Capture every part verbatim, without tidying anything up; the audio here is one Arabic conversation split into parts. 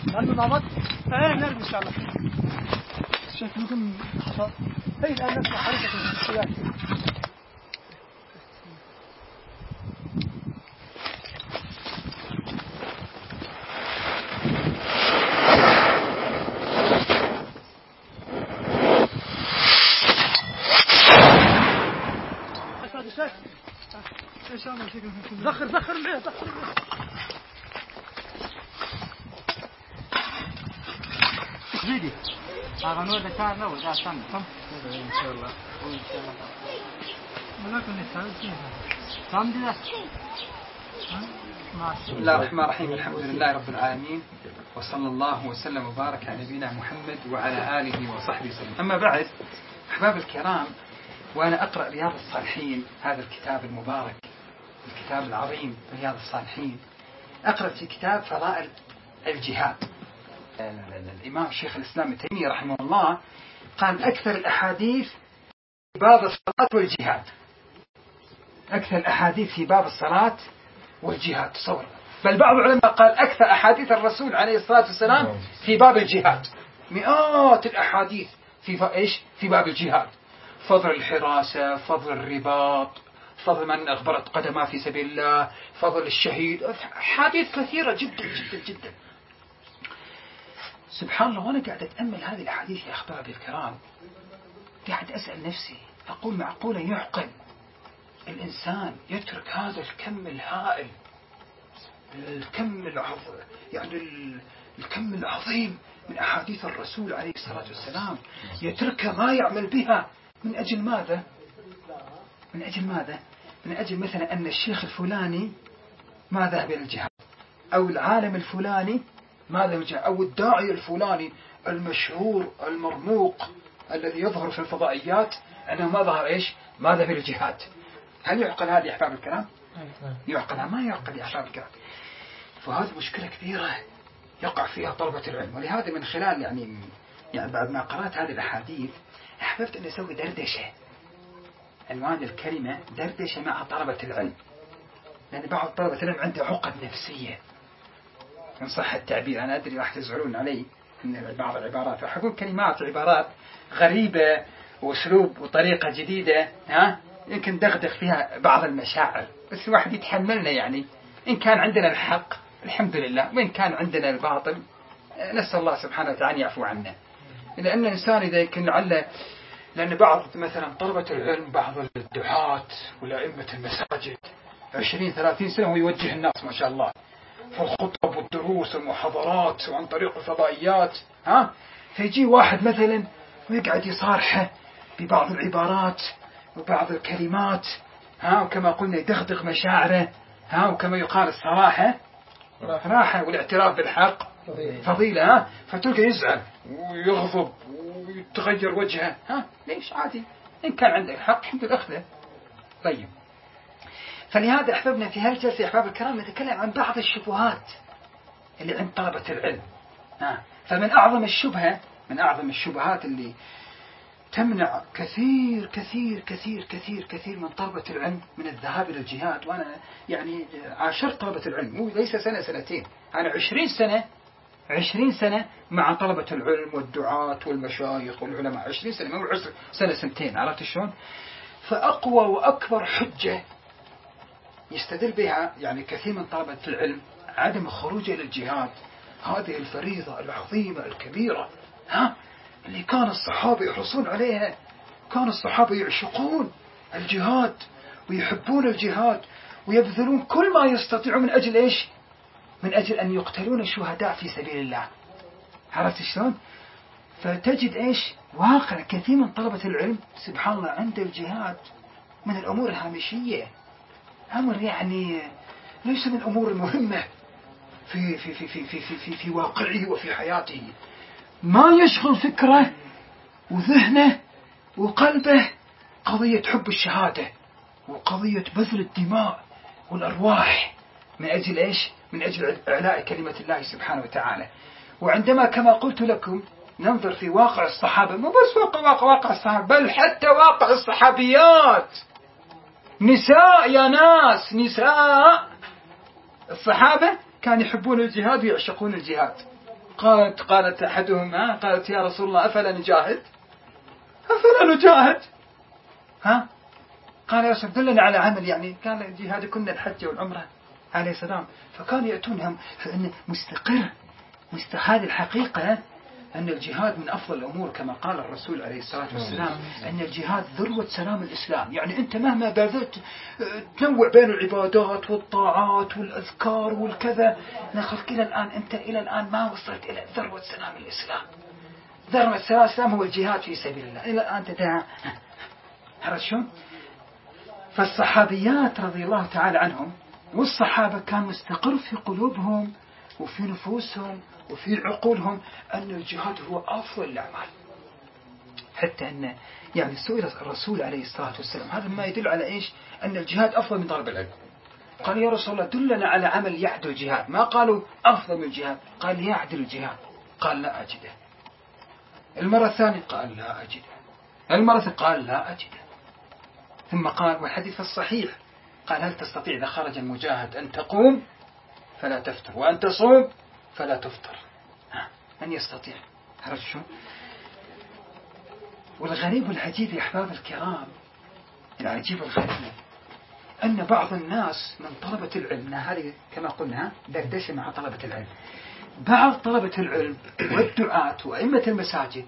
لأنه نامت ايه نرجع إن شاء الله. شكلكم خطأ. هي الآن نسمع حركة السيارة. زخر زخر معي زخر معي. فيديو أغنوا ده كان لو ده كان كم إن شاء الله وإن شاء الله ملاكم نسأل كم ده بسم الله الرحمن الرحيم. الحمد لله رب العالمين، وصلى الله وسلم وبارك على نبينا محمد وعلى آله وصحبه وسلم. أما بعد، أحباب الكرام، وأنا أقرأ رياض الصالحين، هذا الكتاب المبارك، الكتاب العظيم رياض الصالحين، أقرأ في كتاب فضائل الجهاد. الإمام الشيخ الإسلام ابن تيمية رحمه الله قال أكثر الأحاديث في باب الصلاة والجهاد، أكثر الأحاديث في باب الصلاة والجهاد. تصور، بل بعض العلماء قال أكثر أحاديث الرسول عليه الصلاة والسلام في باب الجهاد، مئات الأحاديث في إيش في باب الجهاد. فضل الحراسة، فضل الرباط، فضل من أغبرت قدمه في سبيل الله، فضل الشهيد، أحاديث كثيرة جدا جدا جدا. سبحان الله، وأنا قاعد أتأمل هذه الأحاديث يا أحبابي الكرام، قاعد أسأل نفسي، أقول معقولة يعقل الإنسان يترك هذا الكم الهائل، الكم العظيم، يعني الكم العظيم من أحاديث الرسول عليه الصلاة والسلام، يتركها ما يعمل بها من أجل ماذا؟ من أجل ماذا؟ من أجل مثلا أن الشيخ الفلاني ما ذهب إلى الجهاد، أو العالم الفلاني ما ذهب إلى الجهاد، أو الداعي الفلاني المشهور المرموق الذي يظهر في الفضائيات أنه ما ظهر إيش؟ ما ذهب إلى الجهاد. هل يعقل هذه يا أحباب الكرام؟ يعقلها؟ ما يعقل يا أحباب الكرام. فهذه مشكلة كبيرة يقع فيها طلبة العلم. ولهذا من خلال يعني يعني بعد ما قرأت هذه الأحاديث أحببت أن أسوي دردشة، عنوان الكلمة دردشة مع طلبة العلم، لأن بعض طلبة العلم عنده عقد نفسية إن صح التعبير. أنا أدري راح تزعلون علي من بعض العبارات، راح أقول كلمات وعبارات غريبة وأسلوب وطريقة جديدة، ها يمكن دغدغ فيها بعض المشاعر، بس الواحد يتحملنا. يعني إن كان عندنا الحق الحمد لله، وإن كان عندنا الباطل نسأل الله سبحانه وتعالى يعفو عنا. لأن الإنسان إذا يكون على، لأن بعض مثلا طلبة العلم، بعض الدعاة والأئمة المساجد عشرين ثلاثين سنة هو يوجه الناس ما شاء الله في الخطب والدروس والمحاضرات وعن طريق الفضائيات، ها فيجي واحد مثلا ويقعد يصارحه ببعض العبارات وبعض الكلمات، ها وكما قلنا يدغدغ مشاعره، ها وكما يقال الصراحة راحة والاعتراف بالحق فضيلة، ها فتلقى يزعل ويغضب ويتغير وجهه. ها ليش؟ عادي، إن كان عندك الحق الحمد لله أخذه. طيب، فلهذا أحببنا في هالجلسة يا أحباب الكرام نتكلم عن بعض الشبهات اللي عند طلبة العلم. ها فمن أعظم الشبهة، من أعظم الشبهات اللي تمنع كثير كثير كثير كثير كثير من طلبة العلم من الذهاب إلى الجهاد. وأنا يعني عاشرت طلبة العلم، مو ليس سنة سنتين، أنا عشرين سنة عشرين سنة مع طلبة العلم والدعاة والمشايخ والعلماء، عشرين سنة، مو عشر سنة سنتين، عرفت شلون؟ فأقوى وأكبر حجة يستدل بها يعني كثير من طلبة العلم عدم الخروج إلى الجهاد، هذه الفريضة العظيمة الكبيرة، ها اللي كان الصحابة يحرصون عليها، كان الصحابة يعشقون الجهاد ويحبون الجهاد ويبذلون كل ما يستطيعون من أجل إيش؟ من أجل أن يقتلون الشهداء في سبيل الله، عرفت شلون؟ فتجد إيش؟ واقع كثير من طلبة العلم سبحان الله عند الجهاد من الأمور الهامشية، أمر يعني ليس من الأمور المهمة في في في في في في في, في واقعه وفي حياته. ما يشغل فكره وذهنه وقلبه قضية حب الشهادة وقضية بذل الدماء والأرواح من أجل إيش؟ من أجل إعلاء كلمة الله سبحانه وتعالى. وعندما كما قلت لكم ننظر في واقع الصحابة، مو بس واقع واقع واقع الصحابة، بل حتى واقع الصحابيات، نساء يا ناس، نساء الصحابة كانوا يحبون الجهاد ويعشقون الجهاد، قالت قالت أحدهم ها قالت يا رسول الله أفلا نجاهد أفلا نجاهد ها قال يا رسول دلنا على عمل يعني قال الجهاد كنا الحج والعمرة عليه السلام. فكانوا يأتونهم فإن مستقر مست هذه الحقيقة أن الجهاد من أفضل الأمور كما قال الرسول عليه الصلاة والسلام أن الجهاد ذروة سلام الإسلام. يعني أنت مهما بذلت تنوع بين العبادات والطاعات والأذكار والكذا نخلك إلى الآن أنت إلى الآن ما وصلت إلى ذروة سلام الإسلام. ذروة سلام الإسلام هو الجهاد في سبيل الله. إلى الآن تدعى عرفت شو؟ فالصحابيات رضي الله تعالى عنهم والصحابة كان مستقر في قلوبهم وفي نفوسهم وفي عقولهم أن الجهاد هو أفضل الأعمال. حتى أن يعني سئل الرسول عليه الصلاة والسلام هذا ما يدل على إيش أن الجهاد أفضل من طلب العلم. قال يا رسول الله دلنا على عمل يعدل الجهاد. ما قالوا أفضل من الجهاد قال يعدل الجهاد. قال لا أجده. المرة الثانية قال لا أجده. المرة الثالثة قال لا أجده. ثم قال والحديث الصحيح قال هل تستطيع إذا خرج المجاهد أن تقوم فلا تفتر وأن تصوم فلا تفطر. من يستطيع؟ عرفت شو؟ والغريب والعجيب يا أحباب الكرام العجيب والغريب أن بعض الناس من طلبة العلم هذه كما قلنا دردشة مع طلبة العلم بعض طلبة العلم والدعاة وأئمة المساجد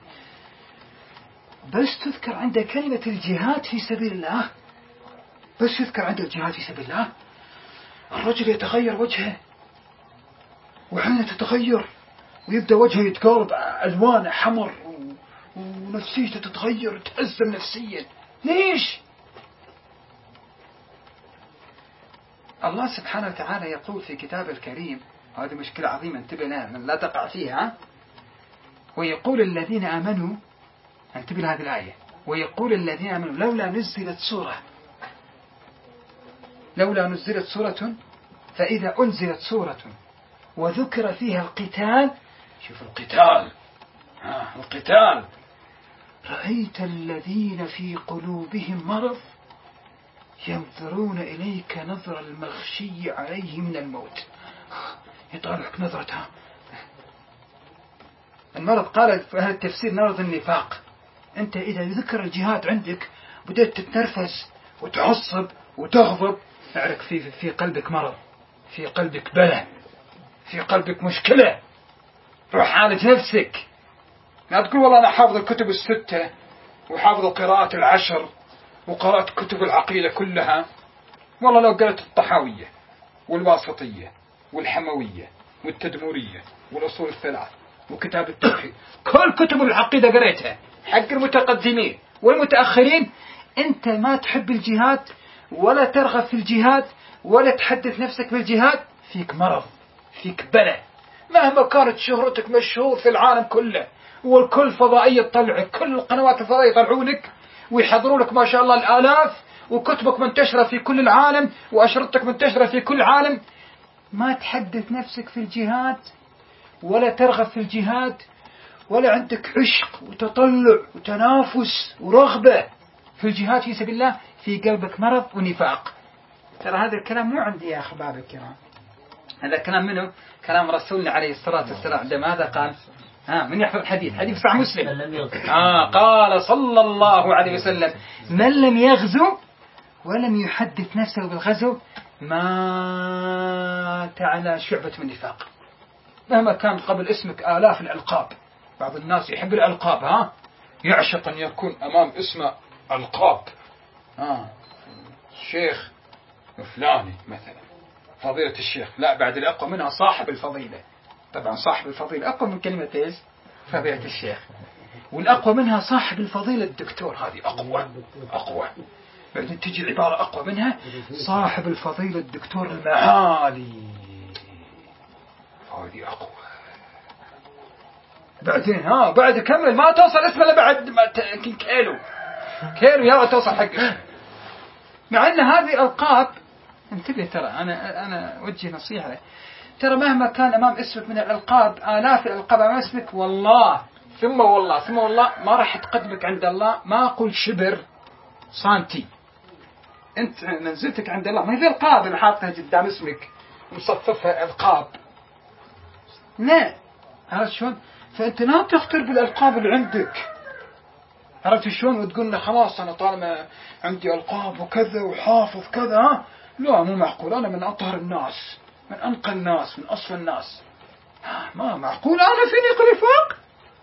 بس تذكر عنده كلمة الجهاد في سبيل الله بس يذكر عنده الجهاد في سبيل الله الرجل يتغير وجهه وعينه تتغير ويبدأ وجهه يتقارب ألوانه حمر ونفسيته تتغير تأزم نفسيا. ليش؟ الله سبحانه وتعالى يقول في كتاب الكريم هذه مشكلة عظيمة انتبه لها من لا تقع فيها. ويقول الذين آمنوا انتبه لهذه الآية ويقول الذين آمنوا لولا نزلت سورة لولا نزلت سورة فإذا أنزلت سورة وذكر فيها القتال شوف القتال ها القتال رأيت الذين في قلوبهم مرض ينظرون إليك نظر المغشي عليه من الموت. يطالعك نظرتها المرض. قال في هذا التفسير مرض النفاق. أنت إذا ذكر الجهاد عندك بدأت تتنرفز وتعصب وتغضب اعرف في في قلبك مرض في قلبك بلاء في قلبك مشكلة. روح عالج نفسك. لا تقول والله أنا حافظ الكتب الستة وحافظ القراءات العشر وقرأت كتب العقيدة كلها. والله لو قرأت الطحاوية والواسطية والحموية والتدمورية والأصول الثلاث وكتاب التوحيد كل كتب العقيدة قرأتها حق المتقدمين والمتأخرين أنت ما تحب الجهاد ولا ترغب في الجهاد ولا تحدث نفسك بالجهاد فيك مرض فيك بلاء. مهما كانت شهرتك مشهور في العالم كله والكل فضائية تطلعك كل القنوات الفضائية يطلعونك ويحضروا لك ما شاء الله الآلاف وكتبك منتشرة في كل العالم وأشرطتك منتشرة في كل العالم ما تحدث نفسك في الجهاد ولا ترغب في الجهاد ولا عندك عشق وتطلع وتنافس ورغبة في الجهاد في سبيل الله في قلبك مرض ونفاق. ترى هذا الكلام مو عندي يا أحباب الكرام. هذا كلام منه كلام رسولنا عليه الصلاة والسلام عندما هذا قال ها من يحفظ الحديث حديث صحيح مسلم آه قال صلى الله عليه وسلم من لم يغزو ولم يحدث نفسه بالغزو مات على شعبة من نفاق. مهما كان قبل اسمك آلاف الألقاب. بعض الناس يحب الألقاب ها يعشق أن يكون أمام اسمه ألقاب آه الشيخ فلاني مثلا فضيلة الشيخ. لا بعد الأقوى منها صاحب الفضيلة. طبعا صاحب الفضيلة أقوى من كلمة إيش فضيلة الشيخ. والأقوى منها صاحب الفضيلة الدكتور هذه أقوى أقوى. بعدين تجي عبارة أقوى منها صاحب الفضيلة الدكتور المعالي هذه أقوى. بعدين ها بعد كمل ما توصل اسمه إلا بعد ما يمكن كيلو كيلو يا توصل حقه. مع أن هذه ألقاب انتبه ترى أنا أنا أوجه نصيحة ترى مهما كان أمام اسمك من الألقاب آلاف الألقاب أمام اسمك والله ثم والله ثم والله ما راح تقدمك عند الله ما أقول شبر سانتي. أنت منزلتك عند الله ما هي الألقاب اللي حاطها قدام اسمك ومصففها ألقاب. لا عرفت شلون؟ فأنت لا تختر بالألقاب اللي عندك، عرفت شلون؟ وتقول له خلاص أنا طالما عندي ألقاب وكذا وحافظ كذا، ها؟ لا مو معقول، أنا من أطهر الناس، من أنقى الناس، من أصفى الناس، ما معقول أنا فيني نفاق.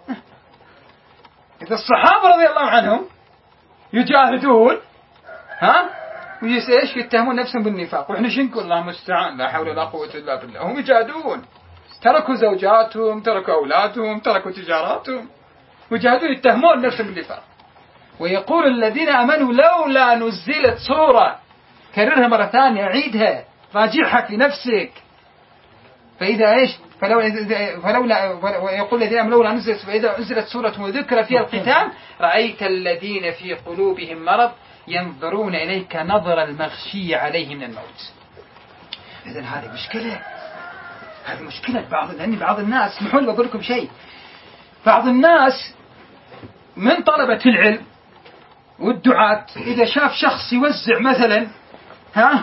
إذا الصحابة رضي الله عنهم يجاهدون، ها، ويسأيش يتهمون نفسهم بالنفاق، وإحنا شنقول الله المستعان، لا حول ولا قوة إلا بالله، هم يجاهدون، تركوا زوجاتهم، تركوا أولادهم، تركوا تجاراتهم، ويجاهدون يتهمون نفسهم بالنفاق. ويقول الذين آمنوا لولا نزلت سورة، كررها مرة ثانية، عيدها، راجعها في نفسك. فإذا إيش فلولا, فلولا ويقول الذين آمنوا لولا نزلت، فإذا أنزلت سورة وذكر فيها القتال رأيت الذين في قلوبهم مرض ينظرون إليك نظر المغشي عليه من الموت. إذن هذه مشكلة، هذه مشكلة بعض، لأن بعض الناس، اسمحوا لي بقول لكم شيء، بعض الناس من طلبة العلم والدعاة إذا شاف شخص يوزع مثلا ها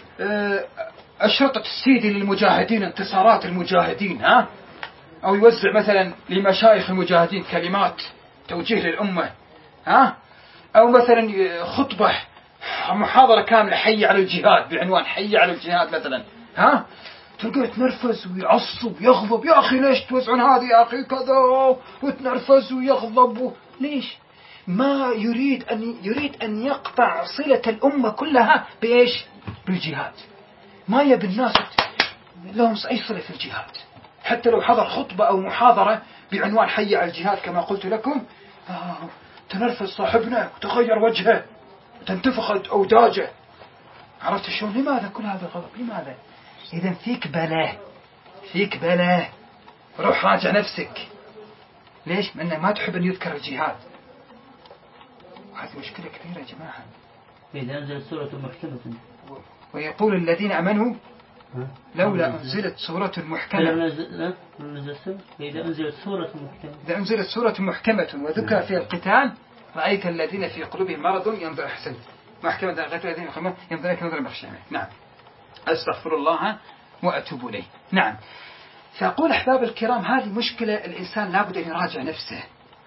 أشرطة السيدي للمجاهدين، انتصارات المجاهدين، ها، أو يوزع مثلا لمشايخ المجاهدين كلمات توجيه للأمة، ها، أو مثلا خطبة محاضرة كاملة حي على الجهاد بعنوان حي على الجهاد مثلا، ها، تلقى يتنرفز ويعصب ويغضب، يا أخي ليش توزعون هذه يا أخي كذا، ويتنرفز ويغضب. ليش؟ ما يريد أن يريد أن يقطع صلة الأمة كلها بإيش؟ بالجهاد. ما يبي الناس لهم أي صلة في الجهاد، حتى لو حضر خطبة أو محاضرة بعنوان حي على الجهاد كما قلت لكم، آه تنرفز صاحبنا وتغير وجهه وتنتفخ أوداجه. عرفت شلون؟ لماذا كل هذا الغضب؟ لماذا؟ إذا فيك بلاء، فيك بلاء، روح راجع نفسك. ليش؟ لأنك ما تحب أن يذكر الجهاد، وهذه مشكلة كبيرة يا جماعة. إذا أنزلت سورة محكمة. ويقول الذين آمنوا لولا أنزلت سورة محكمة، إذا أنزلت سورة محكمة، إذا أنزلت سورة محكمة وذكر فيها القتال رأيت الذين في قلوبهم مرض ينظر أحسن محكمة غير الذين ينظر إليك نظر المخشى. نعم، أستغفر الله وأتوب إليه. نعم، فأقول أحباب الكرام هذه مشكلة الإنسان لابد أن يراجع نفسه.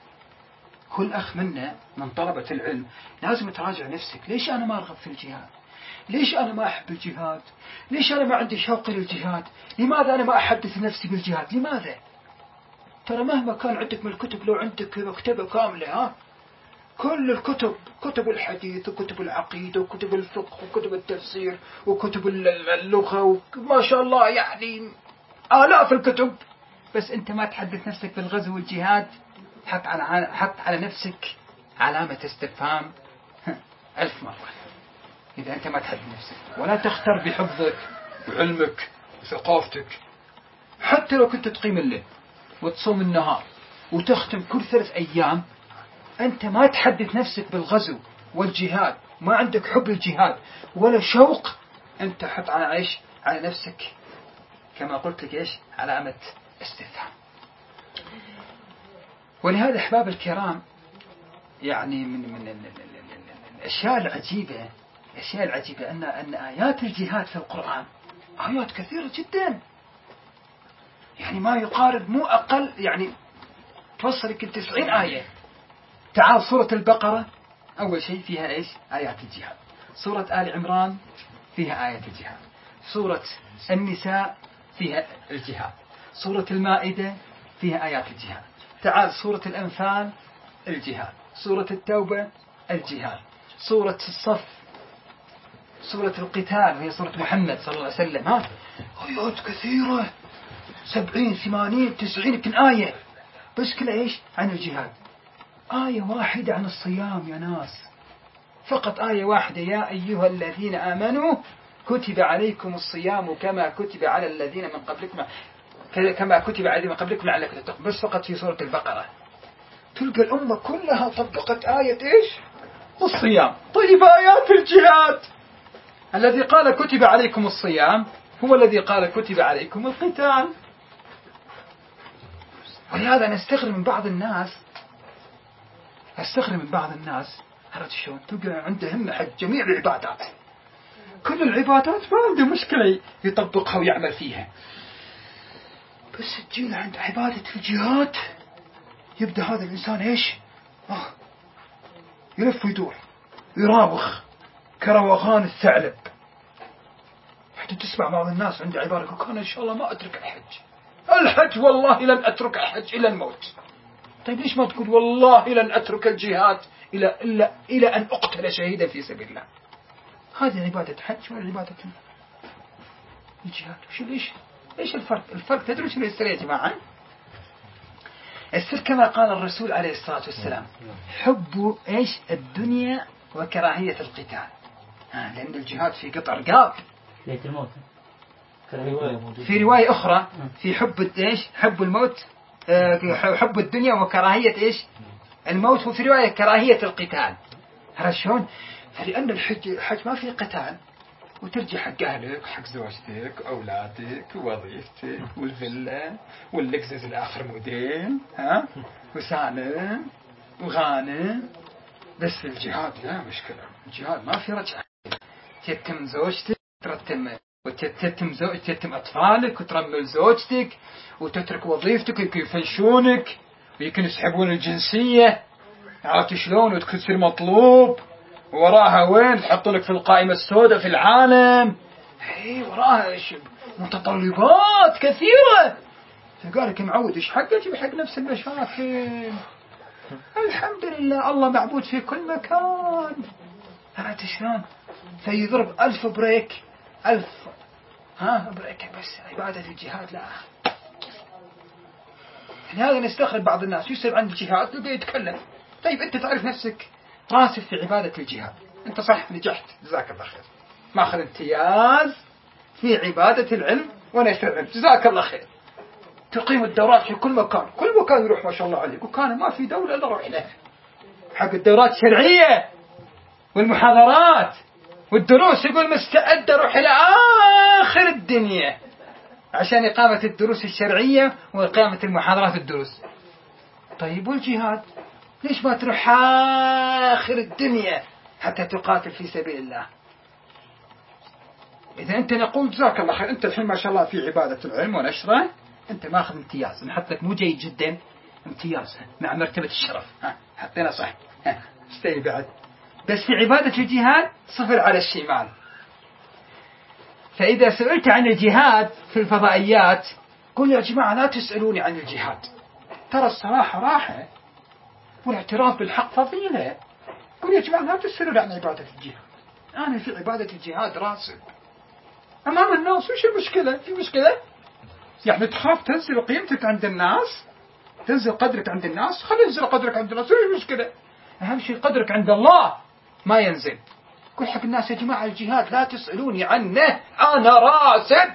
كل أخ منا من طلبة العلم لازم تراجع نفسك. ليش أنا ما أرغب في الجهاد؟ ليش أنا ما أحب الجهاد؟ ليش أنا ما عندي شوق للجهاد؟ لماذا أنا ما أحدث نفسي بالجهاد؟ لماذا؟ ترى مهما كان عندك من الكتب، لو عندك مكتبة كاملة، ها، كل الكتب، كتب الحديث وكتب العقيدة وكتب الفقه وكتب التفسير وكتب اللغة وما شاء الله، يعني آلاف الكتب، بس أنت ما تحدث نفسك بالغزو والجهاد، حط على حط على نفسك علامة استفهام ألف مرة إذا أنت ما تحدث نفسك. ولا تختر بحفظك وعلمك وثقافتك، حتى لو كنت تقيم الليل وتصوم النهار وتختم كل ثلاث أيام، أنت ما تحدث نفسك بالغزو والجهاد، ما عندك حب الجهاد ولا شوق، أنت حط على عيش على نفسك كما قلت لك إيش؟ علامة استفهام. ولهذا أحباب الكرام، يعني من من الأشياء العجيبة الأشياء العجيبة أن أن آيات الجهاد في القرآن آيات كثيرة جدا، يعني ما يقارب مو أقل، يعني توصل يمكن تسعين آية. تعال سورة البقرة أول شيء فيها إيش؟ آيات الجهاد. سورة آل عمران فيها آيات الجهاد. سورة النساء فيها الجهاد. سورة المائدة فيها آيات الجهاد. تعال سورة الأنفال الجهاد. سورة التوبة الجهاد. سورة الصف، سورة القتال هي سورة محمد صلى الله عليه وسلم، ها، آيات كثيرة، سبعين ثمانين تسعين يمكن آية، بس كلها إيش؟ عن الجهاد. آية واحدة عن الصيام يا ناس، فقط آية واحدة، يا أيها الذين آمنوا كتب عليكم الصيام كما كتب على الذين من قبلكم كما كتب على الذين من قبلكم لعلكم تتقون، بس فقط في سورة البقرة. تلقى الأمة كلها طبقت آية إيش؟ الصيام. طيب آيات الجهاد، الذي قال كتب عليكم الصيام هو الذي قال كتب عليكم القتال. ولهذا نستغرب من بعض الناس استغرب من بعض الناس عرفت شلون؟ تلقى عنده همة حق جميع العبادات، كل العبادات ما عنده مشكلة يطبقها ويعمل فيها، بس تجينا عند عبادة الجهاد يبدأ هذا الإنسان إيش آه يلف ويدور يراوغ كروغان الثعلب، حتى تسمع بعض الناس عند عبارة يقول كان إن شاء الله ما أترك الحج، الحج والله لن أترك الحج إلى الموت. طيب ليش ما تقول والله لن أترك الجهاد إلى إلا إلى أن أقتل شهيدا في سبيل الله؟ هذه عبادة حج ولا عبادة الجهاد؟ وش ليش إيش الفرق؟ الفرق تدرون شو السر يا جماعة؟ السر كما قال الرسول عليه الصلاة والسلام حب إيش الدنيا وكراهية القتال. آه لأن الجهاد في قطع رقاب، في رواية أخرى في حب إيش حب الموت، آه حب الدنيا وكراهية إيش الموت، وفي رواية كراهية القتال. عرفت شلون؟ فلأن الحج الحج ما في قتال، وترجع حق أهلك حق زوجتك أولادك ووظيفتك والفيلا واللكزس الآخر موديل ها وسالم وغانم. بس في الجهاد لا مشكلة، الجهاد ما في رجعة، تتم زوجتك ترتم وتتم زوجتك تتم أطفالك وترمل زوجتك وتترك وظيفتك ويمكن يفنشونك ويمكن يسحبون الجنسية، عرفت شلون؟ وتصير مطلوب وراها وين تحط لك في القائمة السوداء في العالم، هي وراها ايش متطلبات كثيرة. فقال لك معود ايش حقك؟ يجيب حق نفس المشاكل. الحمد لله الله معبود في كل مكان، عرفت شلون؟ فيضرب ألف بريك ألف ها بريك، بس عبادة الجهاد لا. هذا نستغرب بعض الناس يسأل عن الجهاد يبقى يتكلم. طيب أنت تعرف نفسك راسب في عبادة الجهاد، أنت صح نجحت جزاك الله خير، ماخذ امتياز في عبادة العلم ونشر العلم جزاك الله خير، تقيم الدورات في كل مكان، كل مكان يروح ما شاء الله عليك، وكان ما في دولة إلا روح لها حق الدورات الشرعية والمحاضرات والدروس، يقول مستعد أروح إلى آخر الدنيا عشان إقامة الدروس الشرعية وإقامة المحاضرات الدروس. طيب والجهاد ليش ما تروح آخر الدنيا حتى تقاتل في سبيل الله؟ إذا أنت نقول جزاك الله خير، أنت الحين ما شاء الله في عبادة العلم ونشره، أنت ماخذ امتياز، نحط لك مو جيد جدا امتياز مع مرتبة الشرف، ها حطينا صح، ها استوي بعد. بس في عبادة الجهاد صفر على الشمال. فإذا سئلت عن الجهاد في الفضائيات قل يا جماعة لا تسألوني عن الجهاد، ترى الصراحة راحة والاعتراف بالحق فضيلة. قل يا جماعة لا تسألوني عن عبادة الجهاد، أنا في عبادة الجهاد راسب أمام الناس. وش المشكلة؟ في مشكلة؟ يعني تخاف تنزل قيمتك عند الناس، تنزل قدرك عند الناس؟ خلي ينزل قدرك عند الناس، وش المشكلة؟ أهم شيء قدرك عند الله ما ينزل. قل حق الناس يا جماعة الجهاد لا تسألوني عنه أنا راسب.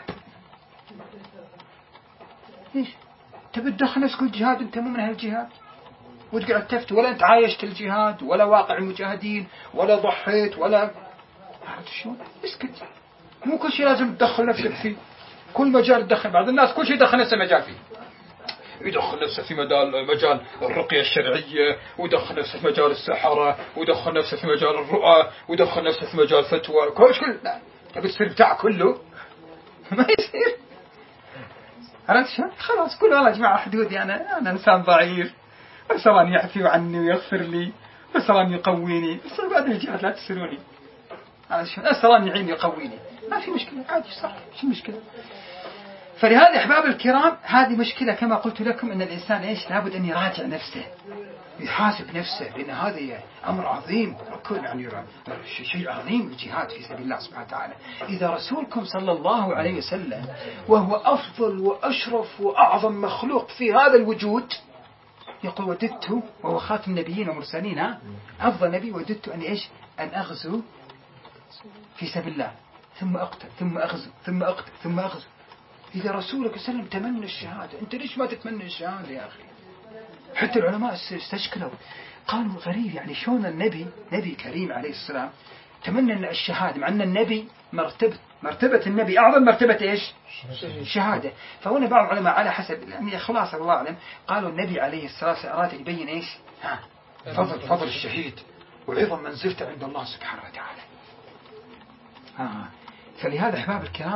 إيش تبي تدخل نفسك الجهاد؟ أنت مو من أهل الجهاد وتقعد تفتي، ولا أنت عايشت الجهاد ولا واقع المجاهدين ولا ضحيت ولا عرفت شو؟ اسكت. مو كل شيء لازم تدخل نفسك فيه، كل مجال تدخل. بعض الناس كل شيء يدخل نفسه مجال فيه، يدخل نفسه في مجال مجال الرقية الشرعية، ويدخل نفسه في مجال السحرة، ويدخل نفسه في مجال الرؤى، ويدخل نفسه في مجال فتوى، كل كل لا تبي تصير بتاع كله ما يصير. عرفت شو؟ خلاص كل والله يا جماعة حدودي، أنا أنا إنسان ضعيف، بس الله يعفي عني ويغفر لي، بس الله يقويني، بس بعد الجهاد لا تسألوني. عرفت شو؟ بس الله يعيني يقويني، ما في مشكلة عادي صح، شو المشكلة؟ فلهذا أحباب الكرام هذه مشكلة كما قلت لكم، أن الإنسان إيش لابد أن يراجع نفسه، يحاسب نفسه، لأن هذا أمر عظيم، يعني شيء عظيم الجهاد في سبيل الله سبحانه وتعالى. إذا رسولكم صلى الله عليه وسلم وهو أفضل وأشرف وأعظم مخلوق في هذا الوجود يقول وددت، وهو خاتم النبيين والمرسلين أفضل نبي، وددت أن إيش أن أغزو في سبيل الله ثم أقتل ثم أغزو ثم أقتل ثم أغزو. إذا رسولك صلى الله عليه وسلم تمنى الشهادة، أنت ليش ما تتمنى الشهادة يا أخي؟ حتى العلماء استشكلوا قالوا غريب، يعني شلون النبي نبي كريم عليه السلام تمنى الشهادة مع أن النبي مرتبة مرتبة النبي أعظم مرتبة إيش؟ شهادة. فهنا بعض العلماء على حسب يعني خلاص الله أعلم قالوا النبي عليه الصلاة والسلام أراد يبين إيش؟ ها فضل فضل الشهيد وعظم منزلته عند الله سبحانه وتعالى. آه. فلهذا أحباب الكرام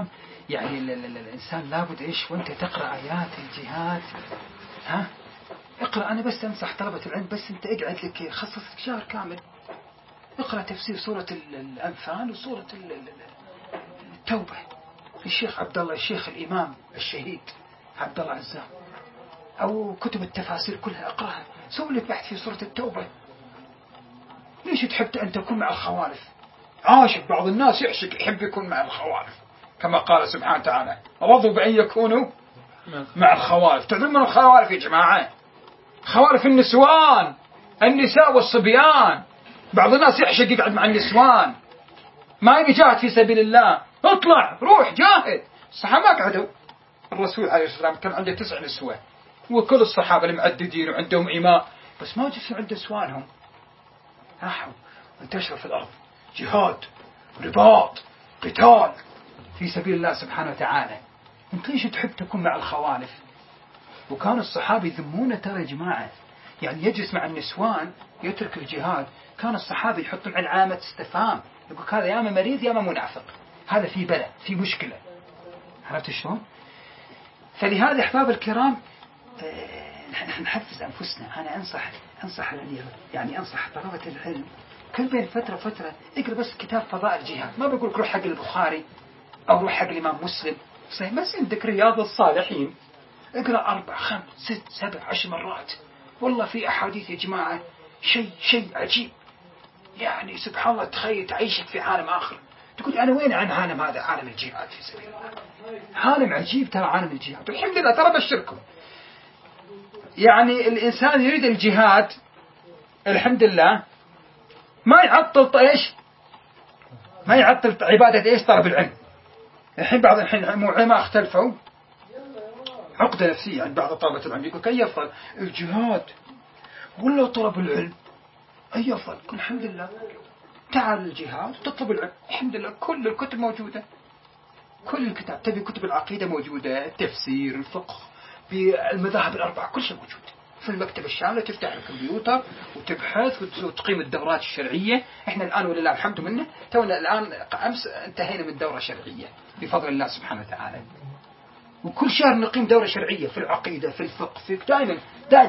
يعني ال ال ال الإنسان لابد إيش وأنت تقرأ آيات الجهاد، ها اقرأ. أنا بس أنصح طلبة العلم، بس أنت اقعد لك خصص لك شهر كامل اقرأ تفسير سورة الأنفال وسورة التوبة للشيخ عبد الله، الشيخ الإمام الشهيد عبد الله عزام، أو كتب التفاسير كلها اقرأها. سوي لك بحث في سورة التوبة. ليش تحب أن تكون مع الخوالف؟ عاشق بعض الناس يعشق يحب يكون مع الخوالف، كما قال سبحانه وتعالى رضوا بأن يكونوا مع الخوالف. تعلمون من الخوالف يا جماعة؟ خوالف النسوان، النساء والصبيان. بعض الناس يعشق يقعد مع النسوان، ما يبي جاهد في سبيل الله. اطلع روح جاهد. الصحابة ما قعدوا، الرسول عليه الصلاة والسلام كان عنده تسع نسوة، وكل الصحابة المعددين وعندهم إماء، بس ما جلسوا عند نسوانهم. راحوا انتشروا في الأرض، جهاد، رباط، قتال في سبيل الله سبحانه وتعالى. انت ليش تحب تكون مع الخوالف؟ وكان الصحابة يذمون ترى يا جماعة، يعني يجلس مع النسوان يترك الجهاد. كان الصحابة يحطون علامة استفهام، يقول هذا يا اما مريض يا اما منافق، هذا في بلاء في مشكلة. عرفت شلون؟ فلهذا احباب الكرام نحن نحفز انفسنا. انا انصح انصح يعني انصح طلبة العلم كل بين فترة فترة اقرأ بس كتاب فضائل الجهاد. ما بقول روح حق البخاري او روح حق الامام مسلم، صحيح، بس عندك رياض الصالحين اقرأ أربع خمس ست سبع عشر مرات. والله في أحاديث يا جماعة شيء شيء عجيب، يعني سبحان الله. تخيل تعيشك في عالم آخر، تقول أنا وين عن عالم هذا، عالم الجهاد في سبيل الله. عالم عجيب ترى عالم الجهاد. الحمد لله ترى بشركم، يعني الإنسان يريد الجهاد الحمد لله ما يعطل إيش، ما يعطل عبادة إيش، طلب العلم. الحين بعض الحين العلماء اختلفوا، عقدة نفسية عند بعض طلبة العلم، يقول كي يفضل الجهاد ولا طلب العلم؟ أي أفضل؟ يقول الحمد لله تعال الجهاد وتطلب العلم. الحمد لله كل الكتب موجودة، كل الكتاب. تبي كتب العقيدة موجودة، التفسير، الفقه، بالمذاهب الأربعة، كل شيء موجود في المكتبة الشاملة. تفتح الكمبيوتر وتبحث وتقيم الدورات الشرعية. احنا الآن ولله الحمد منه تونا الآن أمس انتهينا من دورة شرعية بفضل الله سبحانه وتعالى. وكل شهر نقيم دورة شرعية في العقيدة في الفقه في دائما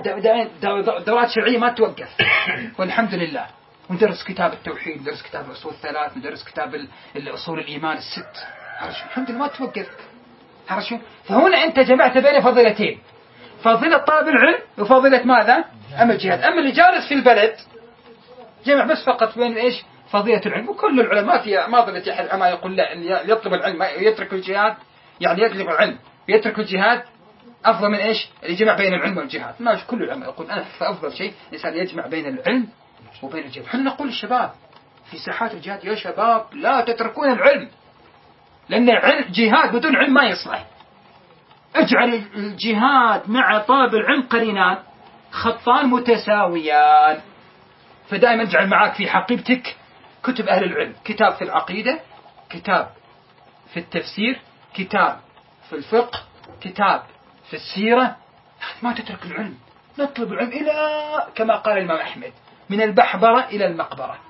دورات شرعية ما توقف والحمد لله. وندرس كتاب التوحيد، ندرس كتاب الأصول الثلاث، ندرس كتاب الأصول الإيمان الست. الحمد لله ما توقف. عرفت؟ فهنا أنت جمعت بين فضيلتين، فضيلة طالب العلم وفضيلة ماذا؟ أما الجهاد. أما اللي جالس في البلد جمع بس فقط بين إيش؟ فضيلة العلم. وكل العلماء في معضلة أحد العلماء يقول لا، اللي يطلب العلم يترك الجهاد، يعني يطلب العلم يترك الجهاد أفضل من إيش؟ اللي يجمع بين العلم والجهاد. ما كل العلماء يقول أنا فأفضل شيء الإنسان يجمع بين العلم وبين الجهاد. حنا نقول للشباب في ساحات الجهاد يا شباب لا تتركون العلم، لأن الجهاد بدون علم ما يصلح. اجعل الجهاد مع طالب العلم قرينان خطان متساويان. فدائما اجعل معك في حقيبتك كتب أهل العلم، كتاب في العقيدة، كتاب في التفسير، كتاب في الفقه، كتاب في السيرة. ما تترك العلم، نطلب العلم إلى كما قال الإمام أحمد من البحبرة إلى المقبرة.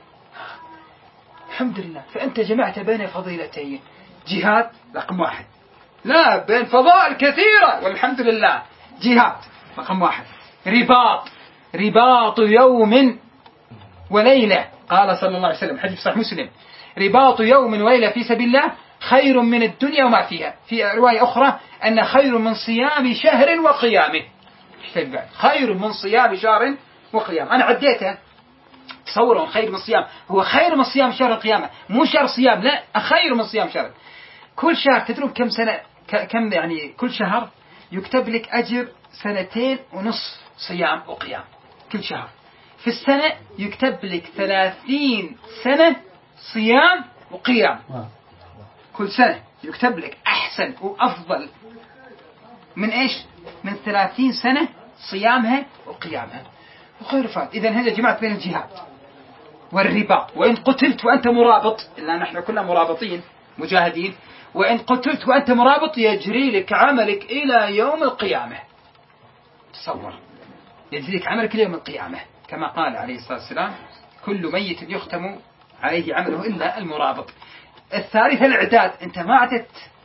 الحمد لله. فأنت جمعت بين فضيلتين، جهاد رقم واحد، لا بين فضائل كثيرة والحمد لله. جهاد رقم واحد، رباط، رباط يوم وليلة. قال صلى الله عليه وسلم حديث صحيح مسلم رباط يوم وليلة في سبيل الله خير من الدنيا وما فيها. في رواية أخرى أن خير من صيام شهر وقيامه. خير من صيام شهر وقيامه. أنا عديتها، تصوروا خير من صيام، هو خير من صيام شهر القيامة، مو شهر صيام، لا خير من صيام شهر. كل شهر تدرون كم سنة، كم يعني كل شهر يكتب لك أجر سنتين ونصف صيام وقيام كل شهر. في السنة يكتب لك ثلاثين سنة صيام وقيام. كل سنة يكتب لك أحسن وأفضل من إيش؟ من ثلاثين سنة صيامها وقيامها وخير فات. إذن هذا جمعت بين الجهاد والرباط. وإن قتلت وأنت مرابط، إلا نحن كلنا مرابطين مجاهدين، وإن قتلت وأنت مرابط يجري لك عملك إلى يوم القيامة. تصور يجري لك عملك إلى يوم القيامة، كما قال عليه الصلاة والسلام كل ميت يختم عليه عمله إلا المرابط. الثالث الإعداد. أنت ما عدت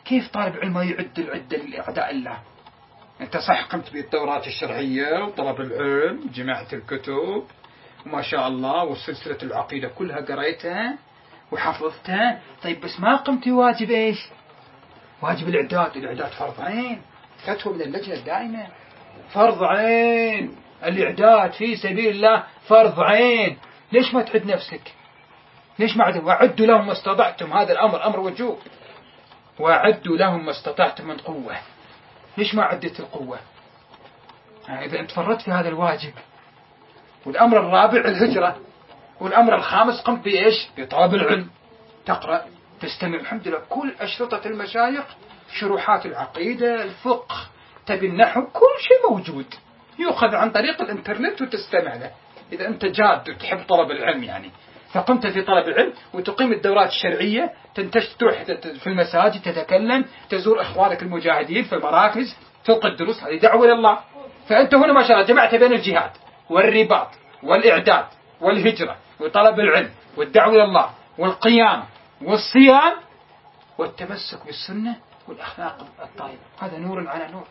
كيف طالب علم ما يعد العدة لأعداء الله؟ أنت صح قمت بالدورات الشرعية وطلب العلم، جمعت الكتب وما شاء الله، والسلسلة العقيدة كلها قريتها وحفظتها، طيب بس ما قمت بواجب إيش؟ واجب الإعداد. الإعداد فرض عين، فتوى من اللجنة الدائمة، فرض عين. الإعداد في سبيل الله فرض عين. ليش ما تعد نفسك؟ ليش ما عدوا؟ وأعدوا لهم ما استطعتم، هذا الأمر أمر وجوب، وأعدوا لهم ما استطعتم من قوة. ليش ما عدت القوة؟ يعني إذا أنت فرطت في هذا الواجب. والأمر الرابع الهجرة، والأمر الخامس قمت بإيش؟ بطلب العلم، تقرأ تستمع. الحمد لله كل أشرطة المشايخ، شروحات العقيدة، الفقه، تبي النحو، كل شيء موجود، يؤخذ عن طريق الإنترنت وتستمع له إذا أنت جاد وتحب طلب العلم يعني. فقمت في طلب العلم وتقيم الدورات الشرعية، تنتج تروح في المساجد، تتكلم، تزور إخوانك المجاهدين في المراكز، تلقي الدروس، هذه دعوة لله. فأنت هنا ما شاء الله جمعت بين الجهاد والرباط والإعداد والهجرة وطلب العلم والدعوة لله والقيام والصيام والتمسك بالسنة والأخلاق الطيبة. هذا نور على نور،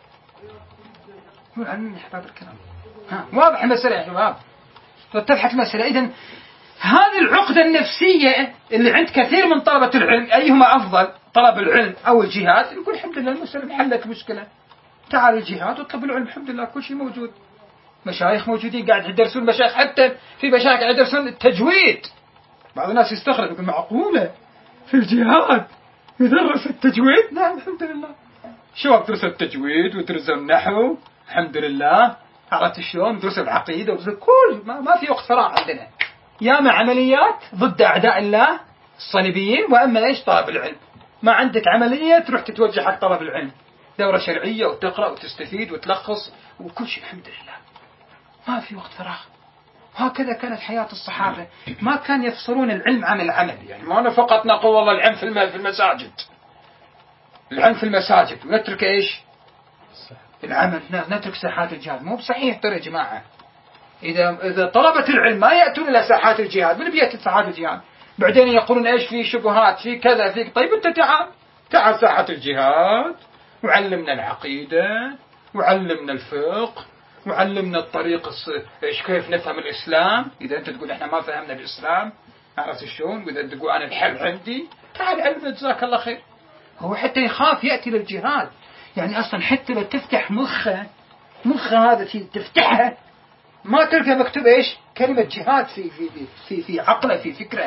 نور على نور يا أحباب الكرام. ها واضح المسألة يا شباب؟ واتضحت المسألة. إذن هذه العقدة النفسية اللي عند كثير من طلبة العلم، أيهما أفضل، طلب العلم أو الجهاد؟ يقول الحمد لله المسلم حلت مشكلة، تعال الجهاد واطلب العلم، الحمد لله كل شيء موجود، مشايخ موجودين قاعد يدرسون، مشايخ حتى في مشايخ قاعد يدرسون التجويد. بعض الناس يستغرب يقول معقولة في الجهاد يدرس التجويد؟ نعم الحمد لله، شباب درسوا التجويد ودرسوا النحو الحمد لله، عرفت شلون، درسوا العقيدة ودرسوا كل ما, ما في وقت فراغ عندنا، يا مع عمليات ضد أعداء الله الصليبيين، وأما إيش طلب العلم. ما عندك عملية تروح تتوجه حق طلب العلم، دورة شرعية وتقرأ وتستفيد وتلخص وكل شيء الحمد لله، ما في وقت فراغ. هكذا كانت حياة الصحابة، ما كان يفصلون العلم عن العمل. يعني ما أنا فقط نقول والله العلم في المساجد، العلم في المساجد ونترك إيش؟ العمل، نترك ساحات الجهاد. مو بصحيح ترى يا جماعة. إذا إذا طلبة العلم ما يأتون إلى ساحات الجهاد، من بيأتي ساحات الجهاد؟ بعدين يقولون إيش في شبهات في كذا في، طيب أنت تعال تعال ساحة الجهاد وعلمنا العقيدة وعلمنا الفقه وعلمنا الطريق إيش كيف نفهم الإسلام. إذا أنت تقول إحنا ما فهمنا الإسلام عرفت شلون، وإذا تقول أنا الحل عندي، تعال علمنا جزاك الله خير. هو حتى يخاف يأتي للجهاد، يعني أصلا حتى لو تفتح مخه مخه هذا تفتحه ما تلقى مكتوب إيش كلمة جهاد في في في في, في عقله في فكره،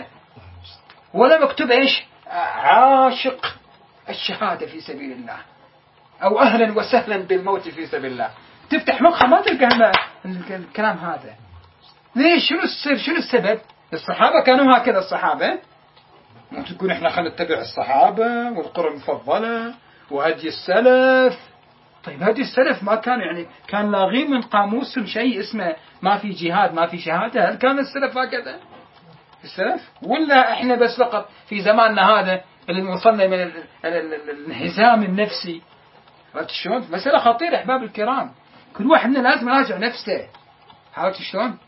ولا مكتوب إيش عاشق الشهادة في سبيل الله أو أهلا وسهلا بالموت في سبيل الله. تفتح مخه ما تلقى الكلام هذا. ليش؟ شنو السر؟ شنو السبب؟ الصحابة كانوا هكذا، الصحابة مو تقول إحنا خلينا نتبع الصحابة والقرى المفضلة وهدي السلف. طيب هدي السلف ما كان يعني كان لاغي من قاموسهم شيء اسمه ما في جهاد ما في شهادة؟ هل كان السلف هكذا؟ السلف ولا إحنا بس فقط في زماننا هذا اللي وصلنا من الانهزام النفسي؟ عرفت شلون؟ مسألة خطيرة أحباب الكرام، كل واحد منا لازم يراجع نفسه. عرفت شلون؟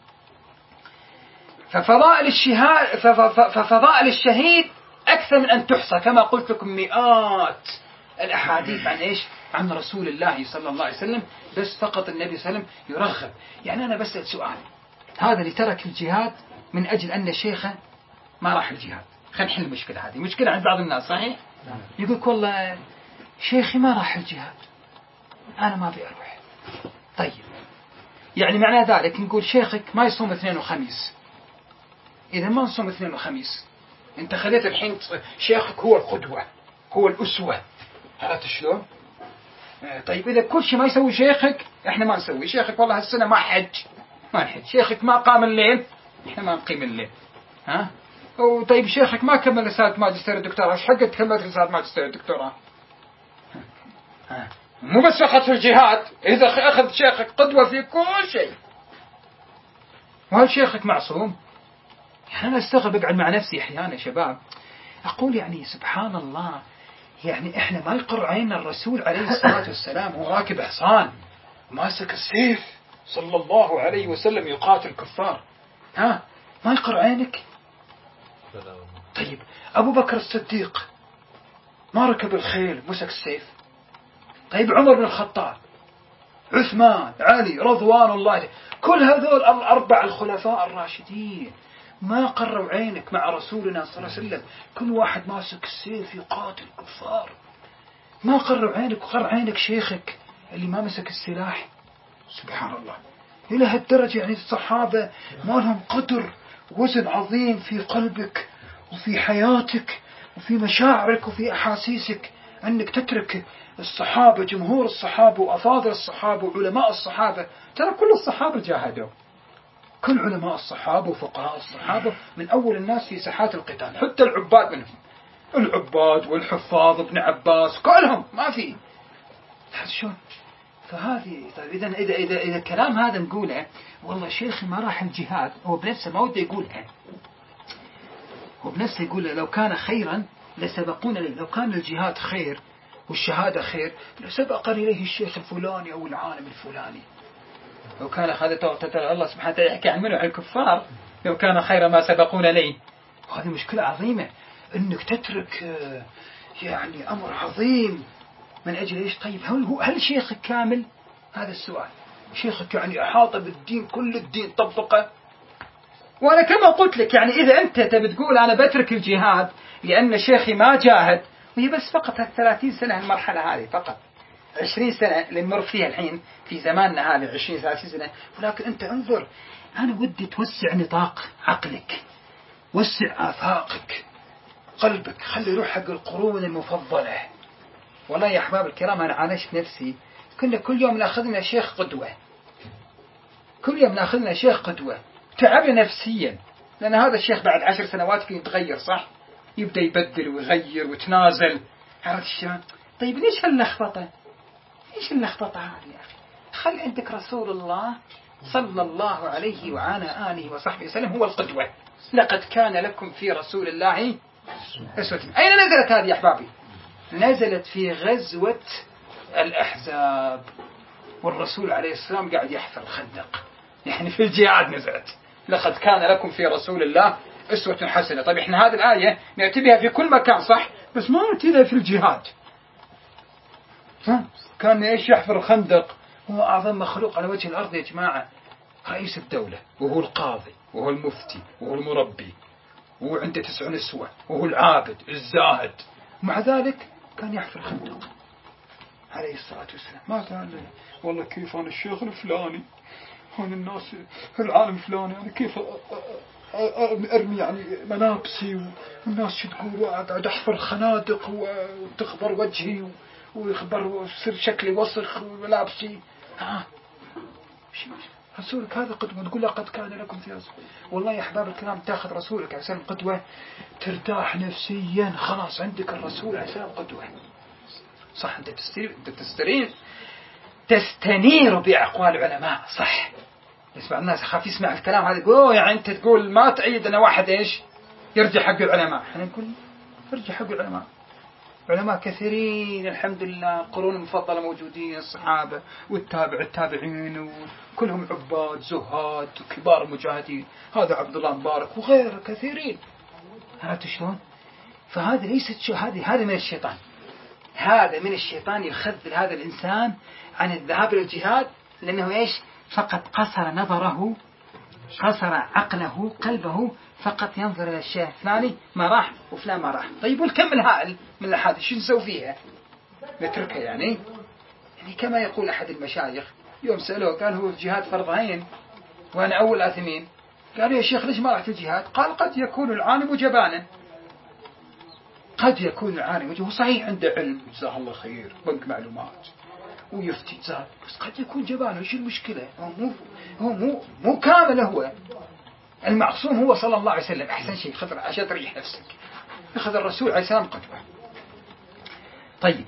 ففضائل الشهاد ففضائل الشهيد أكثر من أن تحصى، كما قلت لكم مئات الأحاديث عن إيش؟ عن رسول الله صلى الله عليه وسلم، بس فقط النبي صلى الله عليه وسلم يرغب. يعني أنا بسأل سؤال، هذا اللي ترك الجهاد من أجل أن شيخه ما راح الجهاد، خلينا نحل المشكلة هذه، مشكلة عند بعض الناس صحيح؟ يقولك والله شيخي ما راح الجهاد أنا ما أبي أروح. طيب يعني معنى ذلك نقول شيخك ما يصوم اثنين وخميس، إذا ما نصوم اثنين وخميس أنت خليت الحين شيخك هو القدوة هو الأسوة. عرفت شلون؟ طيب إذا كل شيء ما يسوي شيخك إحنا ما نسوي. شيخك والله هالسنة ما حج ما نحج. شيخك ما قام الليل إحنا ما نقيم الليل. ها؟ وطيب شيخك ما كمل رسالة ماجستير الدكتوراه، إيش حقك كملت رسالة ماجستير الدكتوراه؟ ها؟ مو بس فقط في الجهاد، إذا أخذ شيخك قدوة في كل شيء، وهل شيخك معصوم؟ يعني أنا أستغرب أقعد مع نفسي أحيانا يا شباب أقول يعني سبحان الله، يعني إحنا ما يقر عيننا الرسول عليه الصلاة والسلام هو راكب حصان ماسك السيف صلى الله عليه وسلم يقاتل الكفار، ها ما يقر عينك؟ طيب أبو بكر الصديق ما ركب الخيل مسك السيف. طيب عمر بن الخطاب، عثمان، علي رضوان الله، كل هذول الأربع الخلفاء الراشدين ما قروا عينك مع رسولنا صلى الله عليه وسلم كل واحد ماسك السيف يقاتل الكفار. ما قروا عينك وقر عينك شيخك اللي ما مسك السلاح. سبحان الله، إلى هالدرجة يعني الصحابة ما لهم قدر وزن عظيم في قلبك وفي حياتك وفي مشاعرك وفي أحاسيسك أنك تترك الصحابة، جمهور الصحابة وأفاضل الصحابة وعلماء الصحابة. ترى كل الصحابة جاهدوا، كل علماء الصحابة وفقهاء الصحابة من أول الناس في ساحات القتال، حتى العباد منهم، العباد والحفاظ ابن عباس كلهم ما في. شلون؟ فهذه طيب إذا إذا إذا إذا الكلام هذا نقوله والله شيخي ما راح الجهاد، هو بنفسه ما وده يقولها، هو بنفسه يقول لو كان خيرا لسبقونا لي، لو كان الجهاد خير والشهادة خير لسبقني إليه الشيخ الفلاني أو العالم الفلاني. لو كان هذا ترى الله سبحانه وتعالى يحكي عن منه عن الكفار، لو كان خيرا ما سبقونا لي. وهذه مشكلة عظيمة إنك تترك يعني أمر عظيم من أجل إيش؟ طيب هل هو هل شيخك كامل؟ هذا السؤال. شيخك يعني أحاط بالدين كل الدين طبقه؟ وأنا كما قلت لك يعني إذا أنت تبي تقول أنا بترك الجهاد لأن شيخي ما جاهد، وهي بس فقط الثلاثين سنة المرحلة هذه، فقط عشرين سنة اللي نمر فيها الحين في زماننا هذا عشرين ثلاثين سنة. ولكن أنت انظر، أنا ودي توسع نطاق عقلك، وسع آفاقك، قلبك، خلي روح حق القرون المفضلة. والله يا أحباب الكرام أنا عانشت نفسي، كنا كل يوم ناخذنا شيخ قدوة، كل يوم ناخذنا شيخ قدوة، تعبنا نفسيا، لأن هذا الشيخ بعد عشر سنوات كي يتغير صح، يبدأ يبدل ويغير وتنازل. عرفت شلون؟ طيب ليش هاللخبطة؟ ليش اللخبطة هذه يا أخي؟ خل عندك رسول الله صلى الله عليه وعلى آله وصحبه وسلم هو القدوة. لقد كان لكم في رسول الله أسوة. أين نزلت هذه يا أحبابي؟ نزلت في غزوة الأحزاب، والرسول عليه السلام قاعد يحفر الخندق، يعني في الجهاد نزلت لقد كان لكم في رسول الله أسوة حسنة. طيب إحنا هذه الآية نأتي بها في كل مكان صح، بس ما نأتي بها في الجهاد. كان إيش؟ يحفر الخندق. هو أعظم مخلوق على وجه الأرض يا جماعة، رئيس الدولة وهو القاضي وهو المفتي وهو المربي وهو عنده تسع نسوة وهو العابد الزاهد، مع ذلك كان يحفر خندق عليه الصلاة والسلام. ما قال له والله كيف أنا الشيخ الفلاني، هون الناس العالم فلاني، أنا كيف أرمي يعني ملابسي والناس شو تقول، وأقعد أحفر خنادق وتخبر وجهي ويخبر ويصير شكلي وسخ وملابسي. ها رسولك هذا قدوة، تقول لقد كان لكم في رسول. والله يا أحباب الكرام تأخذ رسولك عليه السلام قدوة ترتاح نفسيا، خلاص عندك الرسول عليه السلام قدوة صح. أنت تستريح، أنت تستريح تستنير بأقوال العلماء صح. يسمع الناس خاف يسمع الكلام هذا يقول أوه يعني أنت تقول ما تأيد أنا واحد إيش يرجع حق العلماء. احنا نقول ارجع حق العلماء، علماء كثيرين الحمد لله، قرون المفضلة موجودين، الصحابة والتابع التابعين وكلهم عباد زهاد وكبار مجاهدين، هذا عبد الله مبارك وغيره كثيرين. عرفت شلون؟ فهذا ليست شو هذه هذا من الشيطان، هذا من الشيطان يخذل هذا الإنسان عن الذهاب إلى الجهاد، لأنه إيش فقط قصر نظره، قصر عقله قلبه، فقط ينظر إلى الشيء الفلاني ما راح وفلان ما راح. طيب والكم الهائل من الأحاديث شو نسوي فيها؟ نتركها يعني؟ يعني كما يقول أحد المشايخ يوم سألوه قال هو الجهاد فرض عين وأنا أول آثمين، قالوا يا شيخ ليش ما رحت الجهاد؟ قال قد يكون العالم جبانا، قد يكون العالم وهو صحيح عنده علم جزاه الله خير بنك معلومات ويفتي جزاه، بس قد يكون جبانا. وش المشكلة؟ هو مو هو مو مو كامل، هو المعصوم هو صلى الله عليه وسلم. أحسن شيء خذ عشان تريح نفسك، أخذ الرسول عليه السلام قدوة. طيب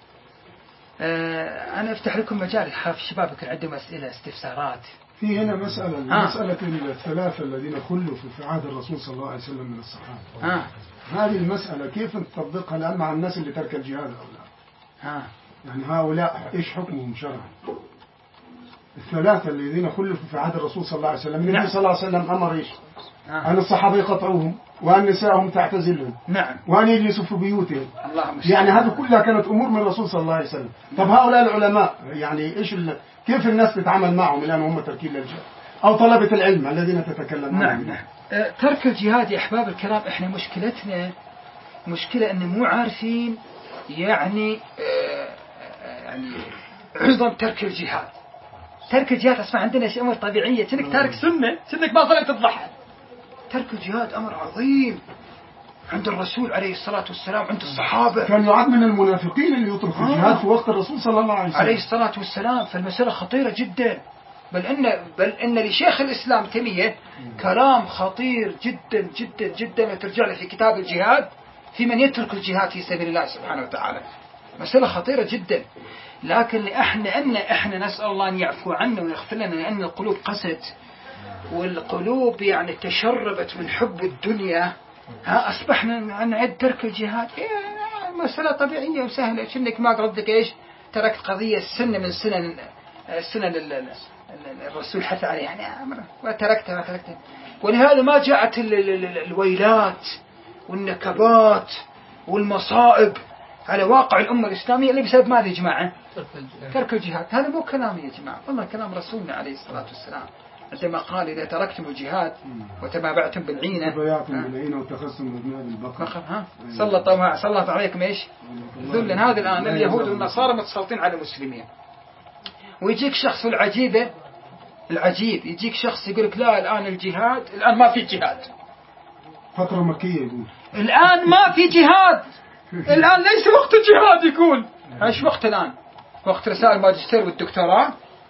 آه أنا أفتح لكم مجال، خاف الشباب يكون عندهم أسئلة استفسارات. في هنا مسألة آه. مسألة الثلاثة الذين خلفوا في عهد الرسول صلى الله عليه وسلم من الصحابة. آه. هذه المسألة كيف تطبقها الآن مع الناس اللي ترك الجهاد أو لا؟ آه. يعني هؤلاء إيش حكمهم شرعا؟ الثلاثة الذين خلفوا في عهد الرسول صلى الله عليه وسلم، النبي صلى الله عليه وسلم أمر إيش؟ آه. أن الصحابة يقطعوهم وأن نسائهم تعتزلهم نعم وأن يجلسوا في بيوتهم. اللهم يعني هذه كلها كانت أمور من الرسول صلى الله عليه وسلم. طب هؤلاء العلماء يعني إيش ال... كيف الناس تتعامل معهم الآن وهم تركين للجهاد أو طلبة العلم الذين تتكلم نعم نعم. أه ترك الجهاد يا أحباب الكرام، إحنا مشكلتنا مشكلة أن مو عارفين يعني أه يعني عظم ترك الجهاد. ترك الجهاد أسمع عندنا شيء أمر طبيعية، كأنك تارك سنة، كأنك ما صليت الضحى. ترك الجهاد أمر عظيم عند الرسول عليه الصلاة والسلام، عند الصحابة. كان يعد من المنافقين اللي يترك الجهاد في وقت الرسول صلى الله عليه وسلم عليه الصلاة والسلام. فالمسألة خطيرة جدا، بل إن بل إن لشيخ الإسلام تيمية كلام خطير جدا جدا جدا ترجع له في كتاب الجهاد في من يترك الجهاد في سبيل الله سبحانه وتعالى. مسألة خطيرة جدا، لكن احنا ان احنا نسأل الله ان يعفو عنا ويغفر لنا، لأن القلوب قست والقلوب يعني تشربت من حب الدنيا. ها أصبحنا نعد ترك الجهاد إيه مسألة طبيعية وسهلة، كأنك ما قصدك إيش تركت قضية سنة من سنن سنن الرسول حث عليه يعني أمره وتركتها ما تركتها. ولهذا ما جاءت الويلات والنكبات والمصائب على واقع الأمة الإسلامية اللي بسبب ماذا يا جماعة؟ ترك الجهاد. هذا مو كلامي يا جماعة، والله كلام رسولنا عليه الصلاة والسلام عندما قال إذا تركتم الجهاد وتبايعتم بالعينة تبايعتم بالعينة واتخذتم الأذناب البقر ها سلط سلط عليكم إيش؟ ذلا. هذا الآن اليهود والنصارى متسلطين على المسلمين، ويجيك شخص العجيبة العجيب يجيك شخص يقولك لا الآن الجهاد الآن ما في جهاد، فترة مكية يقول الآن ما في جهاد، الآن ليس وقت الجهاد. يقول ايش وقت الآن؟ وقت رسائل الماجستير والدكتوراه،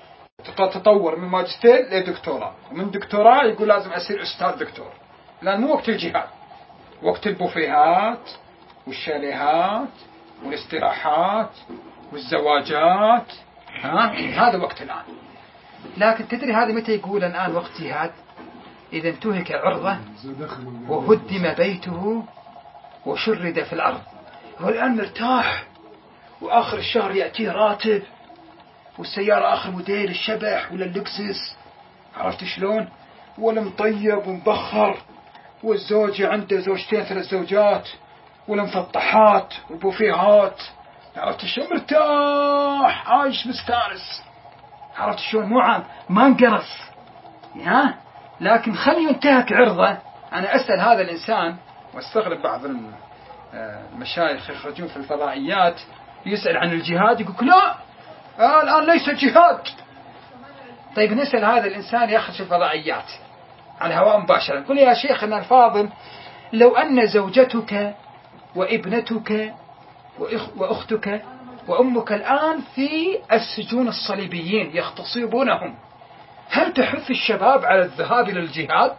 تطور من ماجستير لدكتوراه، ومن دكتوراه يقول لازم أصير أستاذ دكتور. الآن مو وقت الجهاد، وقت البوفيهات والشاليهات والاستراحات والزواجات. ها هذا وقت الآن. لكن تدري هذا متى يقول الآن وقت جهاد؟ إذا انتهك عرضه وهدم بيته وشرد في الأرض. هو الآن مرتاح وآخر الشهر يأتيه راتب والسيارة آخر موديل الشبح ولا اللكسس، عرفت شلون؟ ولا مطيب ومبخر، والزوجة عنده زوجتين ثلاث زوجات ولا مفطحات وبوفيهات، عرفت شلون؟ مرتاح عايش مستانس، عرفت شلون؟ مو عام ما انقرص. ها لكن خلي ينتهك عرضه. أنا أسأل هذا الإنسان واستغرب بعض المشايخ يخرجون في الفضائيات يسأل عن الجهاد يقول لا آه الآن ليس جهاد. طيب نسأل هذا الإنسان يخرج في الفضائيات على هواء مباشرة يقول يا شيخنا الفاضل لو أن زوجتك وابنتك وأختك وأمك الآن في السجون الصليبيين يغتصبونهم، هل تحث الشباب على الذهاب إلى الجهاد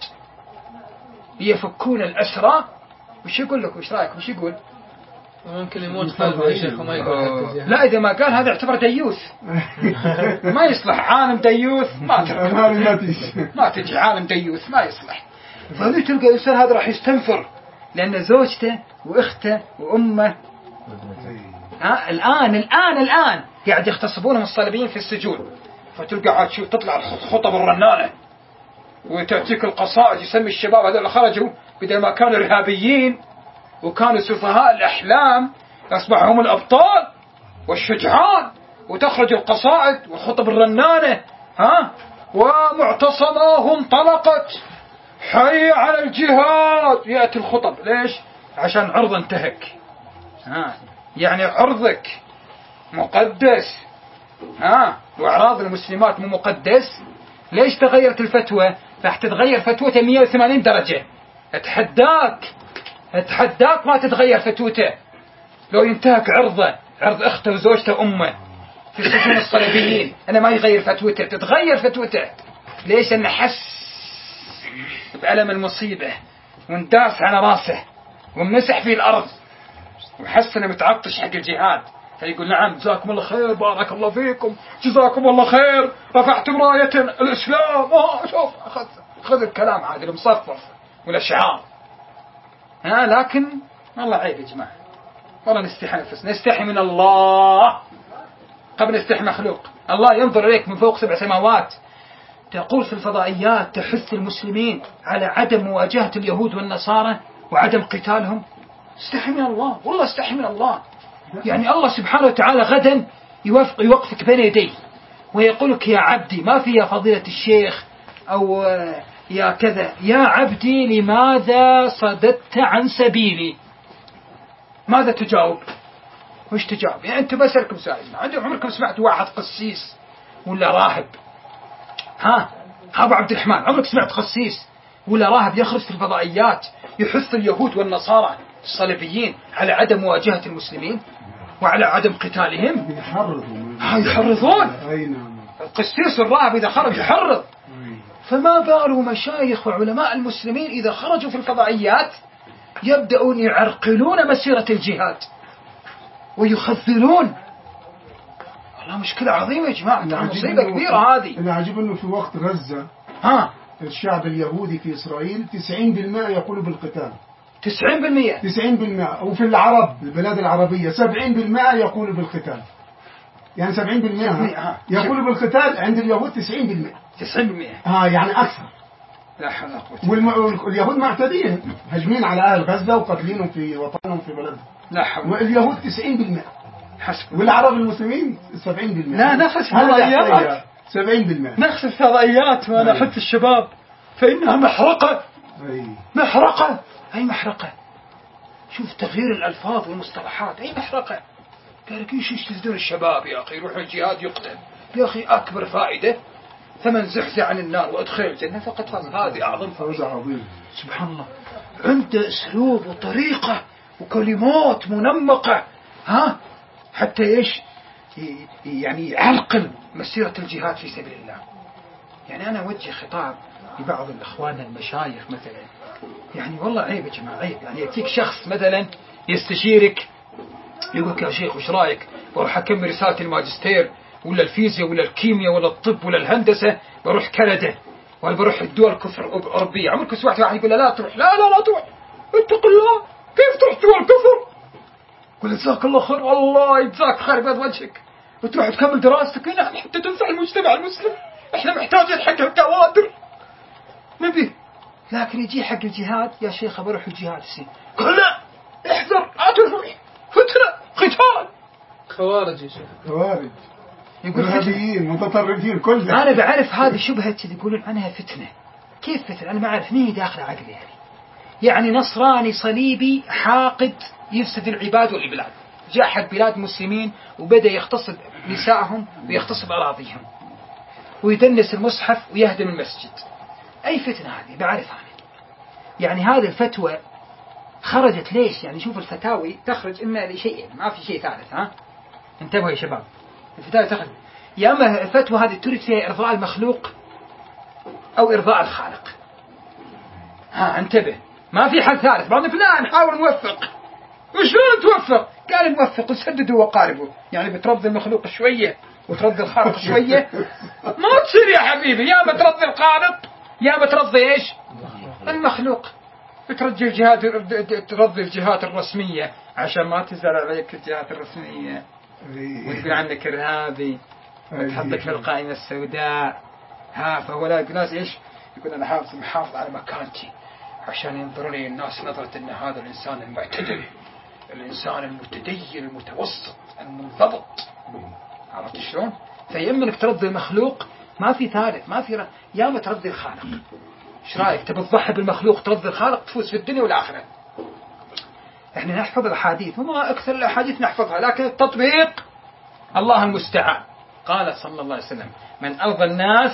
ليفكون الأسرى؟ وش يقول لك؟ وش رأيك؟ وش يقول؟ ممكن يموت قلبه يا شيخ وما يقول. لا إذا ما قال هذا يعتبر ديوث ما يصلح. عالم ديوث ما ترجع ما تجي عالم ديوث ما يصلح. فهذا تلقى الإنسان هذا راح يستنفر لأن زوجته وأخته وأمه ها الآن الآن الآن قاعد يغتصبونهم الصليبيين في السجون. فتلقى عاد شو تطلع الخطب الرنانة وتأتيك القصائد يسمي الشباب هذول اللي خرجوا بدل ما كانوا إرهابيين وكانوا سفهاء الأحلام أصبحوا هم الأبطال والشجعان، وتخرج القصائد والخطب الرنانة ها ومعتصماهم طلقت حي على الجهاد. يأتي الخطب ليش؟ عشان عرض انتهك. ها يعني عرضك مقدس ها وأعراض المسلمات مو مقدس. ليش تغيرت الفتوى؟ راح تتغير فتوته مية وثمانين درجة. اتحداك اتحداك ما تتغير فتوته لو ينتهك عرضه عرض اخته وزوجته وامه في السجون الصليبيين. انا ما يغير فتوته، تتغير فتوته. ليش؟ انه حس بألم المصيبة وانداس على راسه ومسح في الارض وحس انه متعطش حق الجهاد. فيقول نعم جزاكم الله خير بارك الله فيكم جزاكم الله خير رفعتم راية الإسلام. آه شوف أخذ خذ الكلام هذا المصفف والأشعار. ها لكن والله عيب يا جماعة، والله نستحي نفسنا، نستحي من الله قبل نستحي مخلوق. الله ينظر إليك من فوق سبع سماوات تقول في الفضائيات تحث المسلمين على عدم مواجهة اليهود والنصارى وعدم قتالهم. استحي من الله، والله استحي من الله. يعني الله سبحانه وتعالى غدا يوفق يوقفك بين يديه ويقولك يا عبدي، ما في يا فضيلة الشيخ أو يا كذا، يا عبدي لماذا صددت عن سبيلي؟ ماذا تجاوب؟ وش تجاوب؟ يعني أنت بسألكم سؤال، عمركم سمعت واحد قسيس ولا راهب؟ ها ها أبو عبد الرحمن، عمرك سمعت قسيس ولا راهب يخرج في الفضائيات يحث اليهود والنصارى الصليبيين على عدم مواجهة المسلمين وعلى عدم قتالهم؟ يحرضون. ها يحرضون. أي نعم. القسيس الراهب إذا خرج يحرض. فما بالوا مشايخ وعلماء المسلمين إذا خرجوا في الفضائيات يبدأون يعرقلون مسيرة الجهاد ويخذلون. والله مشكلة عظيمة يا جماعة، مصيبة كبيرة هذه. العجيب أنه في وقت غزة ها الشعب اليهودي في إسرائيل تسعين بالمئة يقول بالقتال. تسعين بالمئة تسعين بالمئة. وفي العرب البلاد العربية سبعين بالمئة يقول بالقتال. يعني سبعين بالمئة يقول بالقتال، عند اليهود تسعين بالمئة. تسعين بالمئة ها يعني أكثر. لا حول ولا قوة. واليهود معتدين هجمين على أهل غزة وقتلينهم في وطنهم في بلدهم. لا حول. واليهود تسعين بالمئة. حسب. والعرب المسلمين سبعين بالمئة. لا نخس فضائيات. سبعين بالمئة. نخس فضائيات وأنا أحث الشباب فإنها محرقة. أي. محرقة. أي محرقة. شوف تغيير الألفاظ والمصطلحات. أي محرقة. قال لك ايش يستفيدون الشباب يا أخي، يروحوا الجهاد يقتل. يا أخي أكبر فائدة فمن زحزح عن النار وأدخل الجنة فقد فاز. هذه أعظم فوزة عظيم. سبحان الله. عنده أسلوب وطريقة وكلمات منمقة، ها حتى إيش يعني يعلقل مسيرة الجهاد في سبيل الله. يعني أنا أوجه خطاب لبعض الأخوان المشايخ مثلا، يعني والله عيب يا جماعة، عيب. يعني يأتيك شخص مثلا يستشيرك يقولك يا شيخ وش رايك بروح أكمل رسالة الماجستير ولا الفيزياء ولا الكيمياء ولا الطب ولا الهندسة، بروح كندا ولا بروح الدول الكفر الأوروبية. عمرك سمعت واحد يقول لا تروح؟ لا لا لا تروح، اتق الله، كيف تروح دول الكفر؟ قل جزاك الله خير، والله يجزاك خير بيض وجهك، وتروح تكمل دراستك هنا حتى تنفع المجتمع المسلم. احنا محتاجين حق الكوادر نبي. لكن يجي حق الجهاد يا شيخ بروح الجهاد السين، قل لا احذر لا تروح، فتنة قتال خوارج يا شيخ. خوارج يقول إرهابيين متطرفين كلها. أنا بعرف هذه شبهة يقولون عنها فتنة. كيف فتنة؟ أنا ما أعرف مين داخل عقلي يعني. يعني نصراني صليبي حاقد يفسد العباد والبلاد، جاء حق بلاد مسلمين وبدأ يغتصب نسائهم ويغتصب أراضيهم ويدنس المصحف ويهدم المسجد. أي فتنة هذه؟ بعرف أنا. يعني هذه الفتوى خرجت ليش؟ يعني شوف الفتاوي تخرج إما لشيء، ما في شيء ثالث. ها انتبهوا يا شباب، الفتاوي تخرج يا اما الفتوى هذه تريد فيها ارضاء المخلوق او ارضاء الخالق. ها انتبه، ما في حل ثالث. بعض لا نحاول نوفق. وشلون توفق؟ قال نوفق وسددوا وقاربوا، يعني بترضي المخلوق شويه وترضي الخالق شويه. ما تصير يا حبيبي، يا ما ترضي الخالق يا ما ترضي ايش؟ المخلوق. بترجي الجهات، ترضي الجهات الرسميه عشان ما تزال عليك الجهات الرسميه ويقول عنك إرهابي وتحطك في القائمة السوداء. ها فهو لا الناس إيش يقول أنا حافظ محافظ على مكانتي عشان ينظروني الناس نظرة أن هذا الإنسان المعتدل، الإنسان المتدين المتوسط المنضبط. عرفت شلون؟ فيما إنك ترضي المخلوق ما في ثالث، ما في ر... يا ما ترضي الخالق. إيش رأيك؟ تبي تضحي بالمخلوق ترضي الخالق تفوز في الدنيا والآخرة. احنا نحفظ الأحاديث وما أكثر الأحاديث نحفظها، لكن التطبيق الله المستعان. قال صلى الله عليه وسلم من أرضى الناس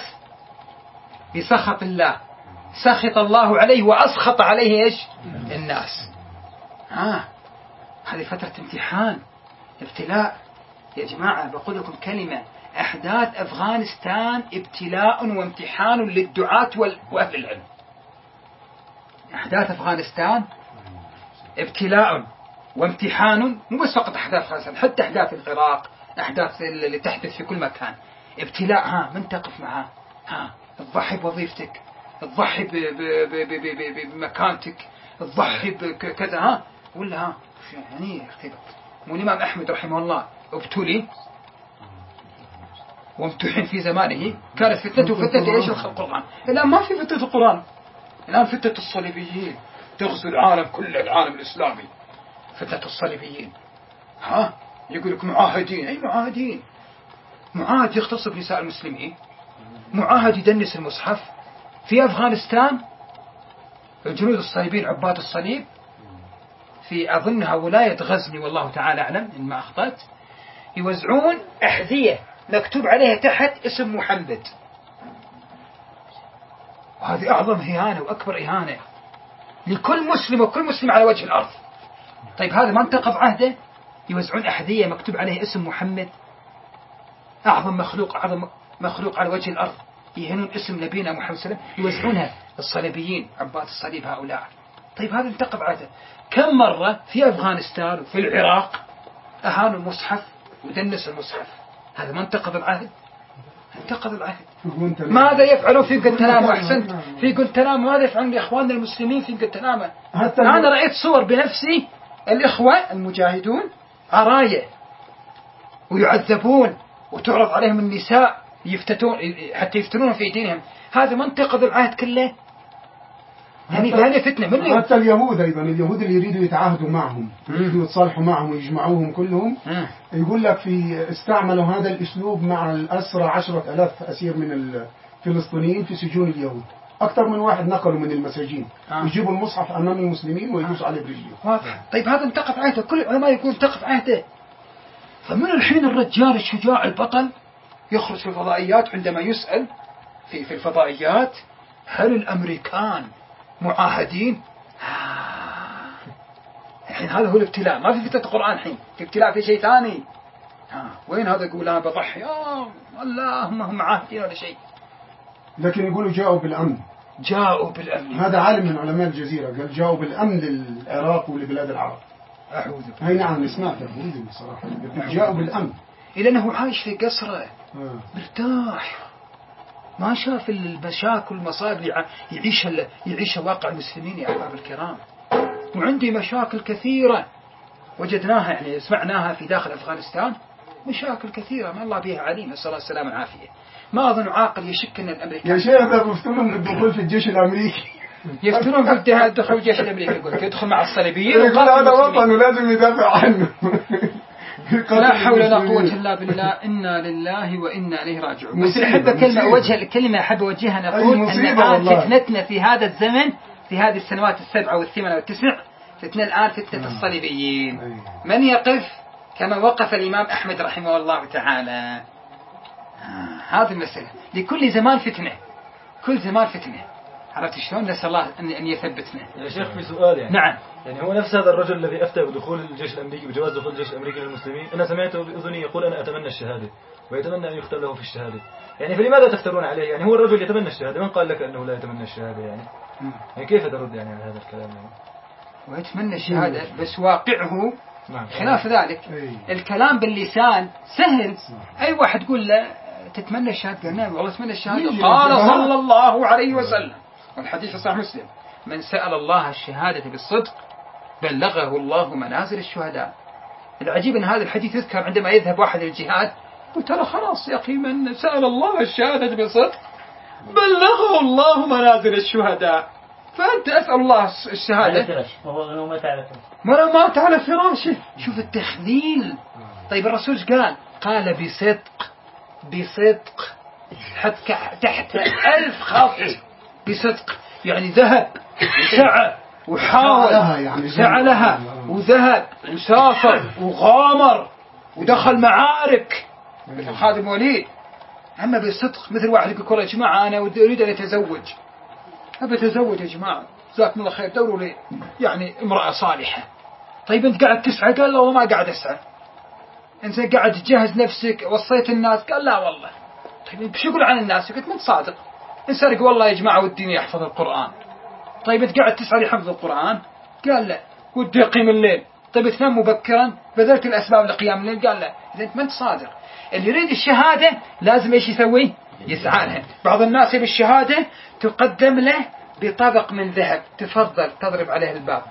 بسخط الله سخط الله عليه وأسخط عليه إيش؟ الناس. ها هذه فترة امتحان ابتلاء يا جماعة. بقول لكم كلمة، أحداث أفغانستان ابتلاء وامتحان للدعاة وأهل العلم. أحداث أفغانستان ابتلاء وامتحان، مو بس فقط أحداث أفغانستان، حتى أحداث العراق، أحداث اللي تحدث في كل مكان ابتلاء. ها من تقف معاه؟ ها تضحي بوظيفتك، تضحي بمكانتك، تضحي بكذا، ها ولا ها يعني اختبار. مو الإمام أحمد رحمه الله ابتلي وامتحن في زمانه، كانت فتنته فتنة إيش؟ القرآن. الآن ما في فتنة القرآن، الآن فتنة الصليبيين تغزو العالم كله، العالم الإسلامي فتنة الصليبيين. ها يقول لك معاهدين، أي معاهدين؟ معاهد يغتصب نساء المسلمين، معاهد يدنس المصحف. في أفغانستان الجنود الصليبيين عباد الصليب في أظنها ولاية غزني والله تعالى أعلم إن ما أخطأت، يوزعون أحذية مكتوب عليها تحت اسم محمد، وهذه أعظم إهانة وأكبر إهانة لكل مسلم وكل مسلم على وجه الأرض. طيب هذا ما انتقض عهده؟ يوزعون أحذية مكتوب عليها اسم محمد، أعظم مخلوق، أعظم مخلوق على وجه الأرض، يهنون اسم نبينا محمد صلى الله عليه وسلم، يوزعونها الصليبيين عباد الصليب هؤلاء. طيب هذا انتقض عهده. كم مرة في أفغانستان وفي العراق أهانوا المصحف ودنسوا المصحف، هذا ما انتقض العهد؟ انتقض العهد. ماذا يفعلون في قنتنامة؟ أحسنت، في قنتنامة ماذا يفعلون لإخواننا المسلمين في قنتنامة؟ أنا رأيت صور بنفسي، الإخوة المجاهدون عراية ويعذبون وتعرض عليهم النساء يفتتون حتى يفتنون في دينهم، هذا ما انتقض العهد كله؟ يعني هذه فتنة من حتى اليهود أيضا، اليهود اللي يريدوا يتعاهدوا معهم، يريدوا يتصالحوا معهم ويجمعوهم كلهم، يقول لك في استعملوا هذا الأسلوب مع الأسرى، عشرة ألاف أسير من الفلسطينيين في سجون اليهود، أكثر من واحد نقلوا من المساجين، آه. يجيبوا المصحف أمام المسلمين ويدوسوا عليه برجلهم. واضح. طيب هذا انتقض عهده، كل العلماء يقول انتقض عهده. فمن الحين الرجال الشجاع البطل يخرج في الفضائيات عندما يسأل في في الفضائيات هل الأمريكان معاهدين؟ الحين هذا هو الابتلاء، ما في فتنة القرآن الحين، في ابتلاء في شيء ثاني. ها وين هذا يقول أنا بضحي؟ يا اللهم هم معاهدين ولا شيء. لكن يقولوا جاءوا بالأمن. جاءوا بالأمن. هذا عالم من علماء الجزيرة قال جاءوا بالأمن للعراق ولبلاد العرب. أعوذ بالله. هاي نعم سمعتها بصراحة. جاءوا بالأمن. إلا أنه عايش في قصره مرتاح، ما شاف المشاكل والمصائب يعيش يعيش واقع المسلمين يا أحباب الكرام. وعندي مشاكل كثيرة وجدناها يعني سمعناها في داخل أفغانستان، مشاكل كثيرة ما الله بها عليم، نسأل الله السلامة والعافية. ما أظن عاقل يشك أن الأمريكان يا شيخ هذا يفترون بالدخول في الجيش الأمريكي، يفترون في الدخول في الجيش الأمريكي، يقول يدخل مع الصليبيين يقول هذا وطن ولازم يدافع عنه. لا حول ولا قوة إلا بالله، إنا لله وإنا إليه راجعون. بس أحب كلمة وجه الكلمة أحب أوجهها، نقول أن الآن فتنتنا في هذا الزمن في هذه السنوات السبعة والثمانية والتسع فتنة الآن فتنة الصليبيين. من يقف كما وقف الإمام أحمد رحمه الله تعالى؟ آه هذه المسألة، لكل زمان فتنة، كل زمان فتنة. عرفت شلون؟ نسأل الله أن يثبتنا. يا شيخ في سؤال يعني. نعم. يعني هو نفس هذا الرجل الذي أفتى بدخول الجيش الأمريكي بجواز دخول الجيش الأمريكي للمسلمين، أنا سمعته بأذني يقول أنا أتمنى الشهادة ويتمنى أن يختم له في الشهادة. يعني فلماذا تفترون عليه؟ يعني هو الرجل يتمنى الشهادة، من قال لك أنه لا يتمنى الشهادة يعني؟ يعني كيف ترد يعني على هذا الكلام يعني؟ ويتمنى الشهادة بس واقعه خلاف ذلك. الكلام باللسان سهل، أي واحد تقول له تتمنى الشهادة، قال نعم والله أتمنى الشهادة، قال صلى الله عليه وسلم والحديث صحيح مسلم من سأل الله الشهادة بالصدق بلغه الله منازل الشهداء. العجيب أن هذا الحديث يذكر عندما يذهب واحد للجهاد، قلت له خلاص يا أخي من سأل الله الشهادة بالصدق بلغه الله منازل الشهداء، فأنت أسأل الله الشهادة وهو مات على فراشه، مرة مات على فراشه. شوف التخليل. طيب الرسول قال قال بصدق، بصدق حتى تحت ألف خط، بصدق يعني ذهب وسعى وحاول سعى لها وذهب وسافر وغامر ودخل معارك مثل خادم وليد. أما بالصدق مثل واحد يقول يا جماعة أنا أريد أن أتزوج، أبي أتزوج يا جماعة جزاكم الله خير دوروا لي يعني امرأة صالحة. طيب أنت قاعد تسعى؟ قال لا والله ما قاعد أسعى. أنت قاعد تجهز نفسك وصيت الناس؟ قال لا والله. طيب شو يقول عن الناس؟ قلت ما أنت صادق. انسرق والله يا جماعة وديني أحفظ القرآن. طيب أنت قاعد تسعى لحفظ القرآن؟ قال لا. ودي أقيم الليل. طيب تنام مبكرا؟ بذلت الأسباب لقيام الليل؟ قال لا. إذا أنت ما أنت صادق. اللي يريد الشهادة لازم إيش يسوي؟ يسعى لها. بعض الناس بالشهادة تقدم له بطبق من ذهب، تفضل تضرب عليه الباب،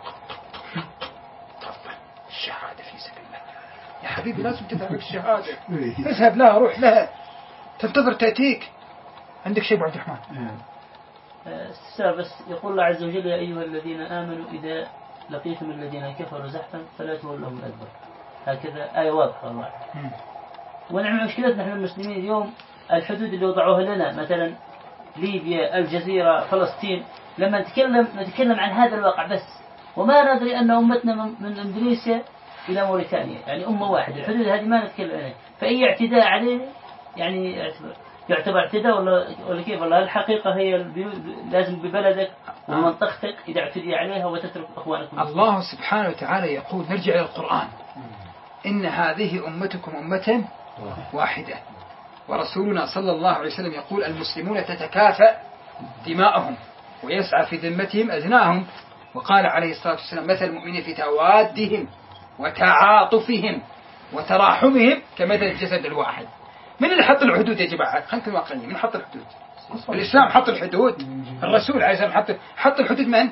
تفضل الشهادة في سبيل الله. يا حبيبي لازم تذهب الشهادة، اذهب لها روح لها تنتظر تأتيك. عندك شيء عبد الرحمن؟ استفسار بس. يقول الله عز وجل: يا أيها الذين آمنوا إذا لقيتم الذين كفروا زحفا فلا تولهم الأدبر. هكذا آية واضحة والله. ونعم مشكلتنا نحن المسلمين اليوم الحدود اللي وضعوها لنا مثلا ليبيا، الجزيرة، فلسطين، لما نتكلم نتكلم عن هذا الواقع بس، وما ندري أن أمتنا من إندونيسيا إلى موريتانيا يعني أمة واحدة. الحدود هذه ما نتكلم عنها، فأي اعتداء عليه يعني يعتبر اعتداء ولا ولا كيف؟ والله الحقيقة هي لازم ببلدك ومنطقتك إذا اعتدي عليها وتترك أخوانك. الله سبحانه وتعالى يقول، نرجع إلى القرآن: إن هذه أمتكم أمة واحدة. ورسولنا صلى الله عليه وسلم يقول: المسلمون تتكافأ دماءهم ويسعى في ذمتهم أذناهم. وقال عليه الصلاة والسلام: مثل المؤمنين في توادهم وتعاطفهم وتراحمهم كمثل الجسد الواحد. من اللي حط الحدود يا جماعة؟ خلينا نكون واقعيين. من حط الحدود؟ الإسلام حط الحدود. الرسول عليه السلام حط حط الحدود. من؟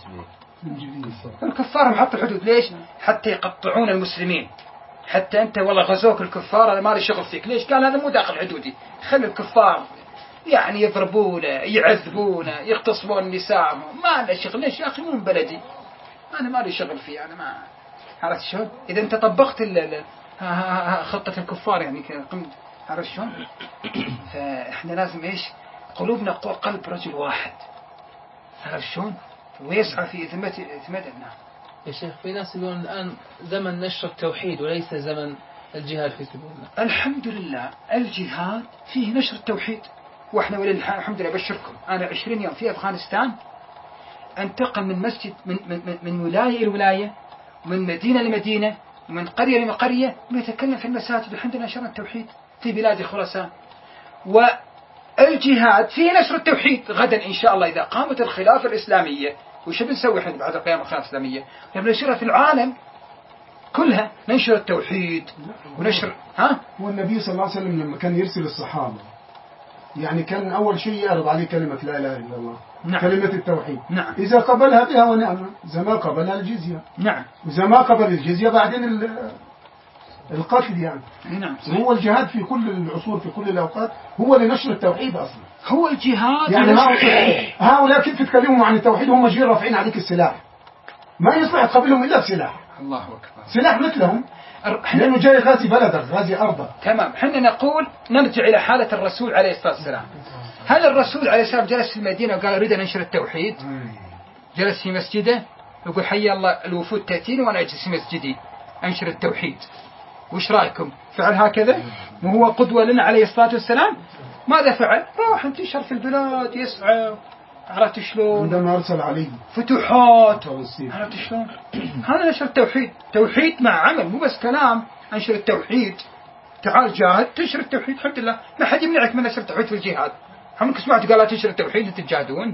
الكفار هم حط الحدود. ليش؟ حتى يقطعون المسلمين. حتى أنت والله غزوك الكفار أنا ما لي شغل فيك. ليش؟ قال هذا مو داخل حدودي. خلي الكفار يعني يضربونه، يعذبونه، يغتصبون النساء، ما لي شغل. ليش يا أخي؟ مو من بلدي، أنا ما لي شغل فيه. أنا ما عرفت شلون؟ إذا أنت طبقت ال خطة الكفار يعني قمت. عرفت شلون؟ فإحنا لازم إيش؟ قلوبنا قلب رجل واحد. عرفت شلون؟ ويسعى في ذمته ذمتنا. يا شيخ في ناس يقولون الآن زمن نشر التوحيد وليس زمن الجهاد في سبيل الله. الحمد لله الجهاد فيه نشر التوحيد. وإحنا ولله الحمد لله أبشركم، أنا عشرين يوم في أفغانستان أنتقل من مسجد من من من ولاية إلى ولاية، ومن مدينة لمدينة، ومن قرية لقرية، ونتكلم في المساجد. الحمد لله نشرنا التوحيد في بلاد خراسان. والجهاد فيه نشر التوحيد. غدا إن شاء الله إذا قامت الخلافة الإسلامية، وش بنسوي احنا بعد قيام الخلافة الإسلامية؟ ننشرها في العالم كلها، ننشر التوحيد ونشر. ها؟ والنبي صلى الله عليه وسلم لما كان يرسل الصحابة يعني كان أول شيء يعرض عليه كلمة لا إله إلا الله. نعم. كلمة التوحيد. نعم. إذا قبلها بها ونعم، إذا ما قبلها الجزية. نعم. إذا ما قبل الجزية بعدين القتل يعني. نعم. هو الجهاد في كل العصور في كل الأوقات هو لنشر التوحيد أصلا. هو الجهاد يعني هؤلاء كيف تتكلموا عن التوحيد وهم جايين رافعين عليك السلاح؟ ما يصلح تقابلهم إلا بسلاح. الله أكبر. سلاح مثلهم، لأنه جاي غازي بلدك غازي أرضك. تمام. حنا نقول نرجع إلى حالة الرسول عليه الصلاة والسلام. هل الرسول عليه السلام جلس في المدينة وقال أريد أن أنشر التوحيد؟ جلس في مسجده يقول حي الله الوفود تأتيني وأنا أجلس في مسجدي أنشر التوحيد. وش رأيكم؟ فعل هكذا؟ وهو قدوة لنا عليه الصلاة والسلام. ماذا فعل؟ راح انتشر في البلاد يسعى. عرفت شلون؟ عندما أرسل عليه فتوحات. عرفت شلون؟ هذا نشر التوحيد. توحيد مع عمل، مو بس كلام. انشر التوحيد. تعال جاهد تنشر التوحيد. الحمد لله ما حد يمنعك من نشر التوحيد في الجهاد. همك سمعت قال لا تنشر التوحيد انت تجاهدون.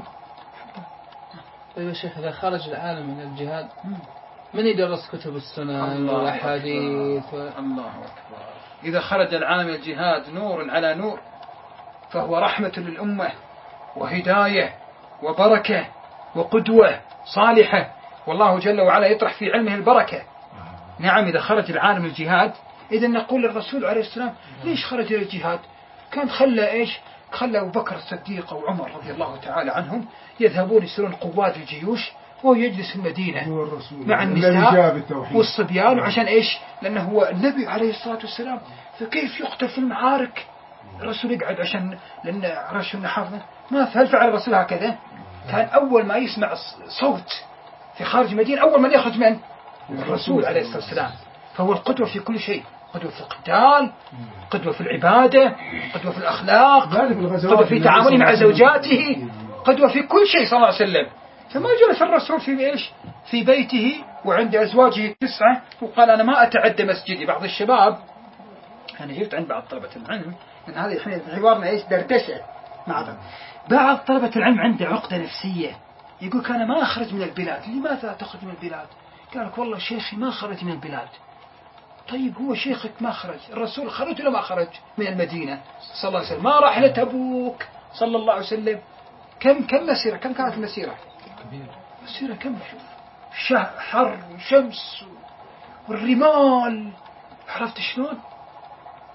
طيب يا شيخ إذا خرج العالم من الجهاد من يدرس كتب السنن والأحاديث و... الله أكبر. إذا خرج العالم من الجهاد نور على نور، فهو رحمة للأمة وهداية وبركة وقدوة صالحة، والله جل وعلا يطرح في علمه البركة. نعم. إذا خرج العالم من الجهاد، إذا نقول للرسول عليه السلام ليش خرج إلى الجهاد؟ كان خلى إيش؟ خلى أبو بكر الصديق وعمر رضي الله تعالى عنهم يذهبون يسيرون قوات الجيوش وهو يجلس في المدينة مع النساء والصبيان. عشان إيش؟ لأنه هو النبي عليه الصلاة والسلام، فكيف يقتل في المعارك؟ الرسول يقعد عشان لأن رشوا نحافظه. ما هل فعل الرسول هكذا؟ كان أول ما يسمع صوت في خارج المدينة أول من يخرج من؟ الرسول عليه الصلاة والسلام. فهو القدوة في كل شيء، قدوة في القتال، قدوة في العبادة، قدوة في الأخلاق، قدوة في تعامله مع زوجاته، قدوة في كل شيء صلى الله عليه وسلم. فما جلس الرسول في إيش؟ في بيته وعند أزواجه تسعة وقال أنا ما أتعدى مسجدي. بعض الشباب أنا جبت عند بعض طلبة العلم من هذه الحين حوارنا إيش دردشة مع بعض طلبة العلم عنده عقدة نفسية، يقول أنا ما أخرج من البلاد. لماذا تخرج من البلاد؟ قال لك والله شيخي ما خرج من البلاد. طيب هو شيخك ما خرج، الرسول خرج ولا ما خرج من المدينة صلى الله عليه وسلم؟ ما راح لتبوك صلى الله عليه وسلم. كم كم مسيرة؟ كم كانت المسيرة؟ مسيرة كم؟ حر وشمس والرمال. عرفت شلون؟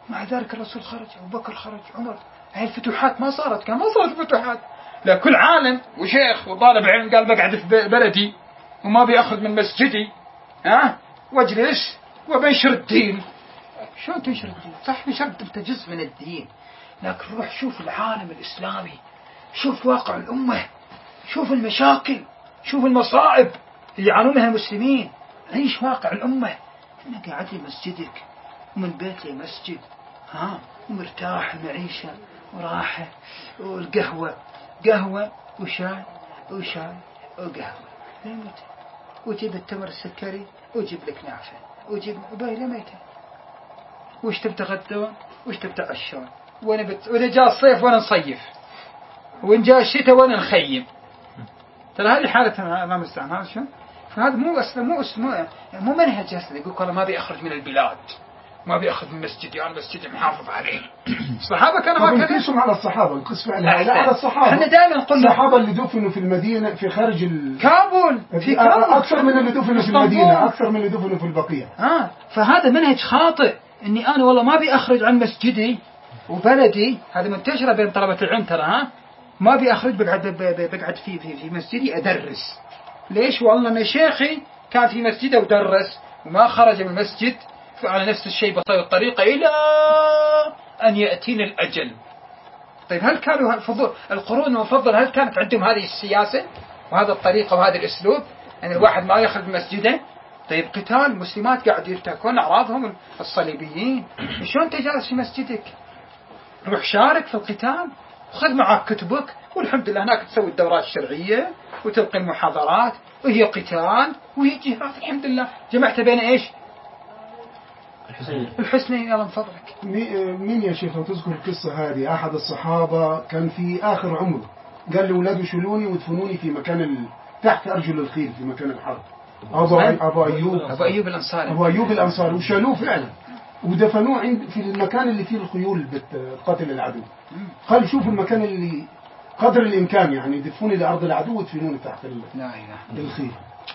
مع ذلك الرسول خرج، أبو بكر خرج، عمر. هاي الفتوحات ما صارت، كان ما صارت فتوحات. لا كل عالم وشيخ وطالب علم قال بقعد في بلدي وما بيأخذ من مسجدي، ها، واجلس وبنشر الدين. شلون تنشر الدين؟ صح نشرت أنت جزء من الدين، لكن روح شوف العالم الإسلامي، شوف واقع الأمة، شوف المشاكل، شوف المصائب اللي يعانونها المسلمين. عيش واقع الأمة. أنا قاعد في مسجدك ومن بيت لمسجد، ها، ومرتاح المعيشة وراحة، والقهوة قهوة وشاي وشاي وقهوة لمتى؟ وجيب التمر السكري وجيب لك نافع وجيب باي لمتى؟ وش تبي تغدون؟ وش تبي تعشون؟ وانا بت... واذا جاء الصيف وانا نصيف، وإن جاء الشتاء وانا نخيم. ترى هذه حالة امام السلام. هذا شو؟ فهذا مو اصلا مو اسمه مو منهج اصلا. يقول والله ما بيخرج من البلاد، ما بيأخذ من مسجدي، أنا مسجدي محافظ عليه. الصحابة كانوا هكذا. نقيسهم على الصحابة، نقيس فعلا لا على الصحابة. احنا دائما قلنا الصحابة اللي دفنوا في المدينة في خارج ال... كابول، في كابول أكثر من اللي دفنوا في المدينة، أكثر من اللي دفنوا في البقيع. آه فهذا منهج خاطئ، إني أنا والله ما بيأخرج عن مسجدي وبلدي. هذا منتشرة بين طلبة العلم ترى، ها، ما بيأخرج بقعد بقعد في في في مسجدي أدرس. ليش؟ والله أن شيخي كان في مسجده ودرس وما خرج من المسجد، فعلى نفس الشيء بطيء الطريقة إلى أن يأتينا الأجل. طيب هل كانوا فضل القرون المفضلة هل كانت عندهم هذه السياسة وهذا الطريقة وهذا الأسلوب أن يعني الواحد ما يخرج من مسجده؟ طيب قتال المسلمات قاعد يرتكون أعراضهم الصليبيين، شلون أنت جالس في مسجدك؟ روح شارك في القتال وخذ معك كتبك، والحمد لله هناك تسوي الدورات الشرعية وتلقي المحاضرات، وهي قتال وهي جهاد. الحمد لله جمعت بين إيش؟ الحسنين. يلا من فضلك. مين يا شيخ لو تذكر القصة هذه؟ أحد الصحابة كان في آخر عمره قال لأولاده شلوني وادفنوني في مكان ال... تحت أرجل الخيل في مكان الحرب. أبو, أبو أيوب أبو أيوب الأنصاري أبو أيوب الأنصاري وشالوه فعلا ودفنوه عند في المكان اللي فيه الخيول بتقاتل العدو. قال شوفوا المكان اللي قدر الإمكان يعني يدفوني لأرض العدو وادفنوني تحت ال... لا إله الخيل.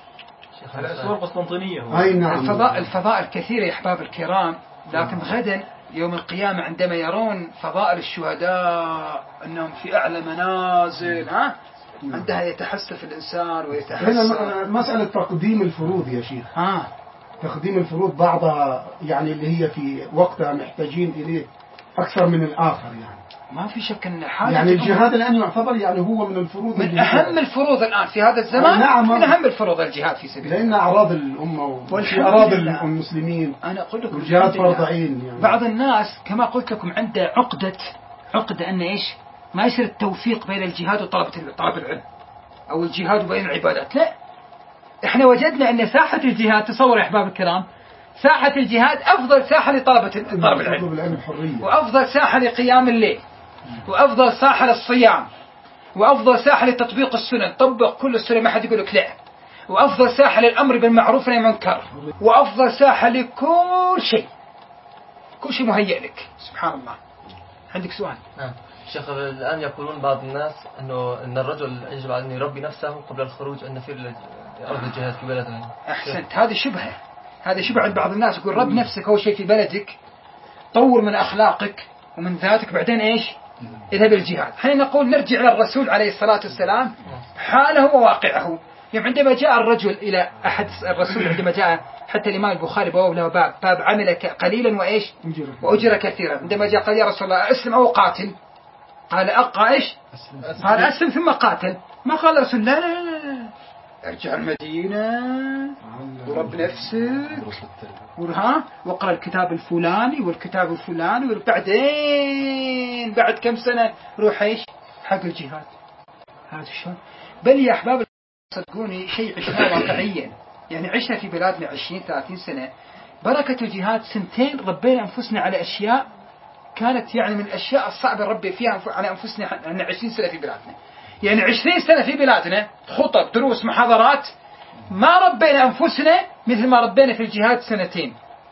على أسوار قسطنطينية. أي نعم. الفضاء الفضائل كثيرة يا أحباب الكرام، لكن غدا يوم القيامة عندما يرون فضائل الشهداء أنهم في أعلى منازل، ها، عندها يتحسف الإنسان ويتحسف. هنا مسألة تقديم الفروض يا شيخ. ها. تقديم الفروض بعضها يعني اللي هي في وقتها محتاجين إليه أكثر من الآخر يعني. ما في شك أن حاجة يعني الجهاد الآن يعتبر يعني هو من الفروض من أهم الفروض الآن في هذا الزمان. نعم. من أهم الفروض الجهاد في سبيل الله، لأن أعراض الأمة وأعراض المسلمين. أنا أقول لكم الجهاد فرض عين يعني. بعض الناس كما قلت لكم عنده عقدة عقدة أن إيش ما يصير التوفيق بين الجهاد وطلبة طلب العلم أو الجهاد وبين العبادات. لا، إحنا وجدنا أن ساحة الجهاد، تصور يا أحباب الكرام، ساحة الجهاد أفضل ساحة لطلبة طلب العلم، وأفضل ساحة لقيام الليل، وأفضل ساحة للصيام، وأفضل ساحة لتطبيق السنن، طبق كل السنن ما حد يقول لك لا، وأفضل ساحة للأمر بالمعروف والنهي عن المنكر، وأفضل ساحة لكل شيء، كل شيء مهيئ لك. سبحان الله. عندك سؤال؟ نعم شيخ. الآن يقولون بعض الناس أنه أن الرجل يجب أن يربي نفسه قبل الخروج أن نفر لأرض الجهاد في بلدنا. أحسنت. هذه شبهة، هذا شبهة عند بعض الناس. يقول رب نفسك أول شيء في بلدك، طور من أخلاقك ومن ذاتك، بعدين إيش؟ اذهب الجهاد. حين نقول نرجع إلى الرسول عليه الصلاة والسلام حاله وواقعه. يعني عندما جاء الرجل إلى أحد الرسول، عندما جاء حتى الإمام البخاري بواب له باب باب عمل قليلا وإيش وأجر كثيرا. عندما جاء قال يا رسول الله أسلم أو قاتل؟ قال أقرأ إيش؟ قال أسلم ثم قاتل. ما قال الرسول لا لا لا ارجع المدينة ورب نفسك ورها واقرأ الكتاب الفلاني والكتاب الفلاني، وبعدين بعد كم سنة روح إيش حق الجهاد. هذا شلون؟ بل يا أحباب صدقوني شيء عشنا واقعيا، يعني عشنا في بلادنا عشرين ثلاثين سنة، بركة الجهاد سنتين ربينا أنفسنا على أشياء كانت يعني من الأشياء الصعبة نربي فيها على أنفسنا. عن عشرين سنة في بلادنا، يعني عشرين سنة في بلادنا خطب دروس محاضرات، ما ربينا أنفسنا مثل ما ربينا في الجهاد سنتين.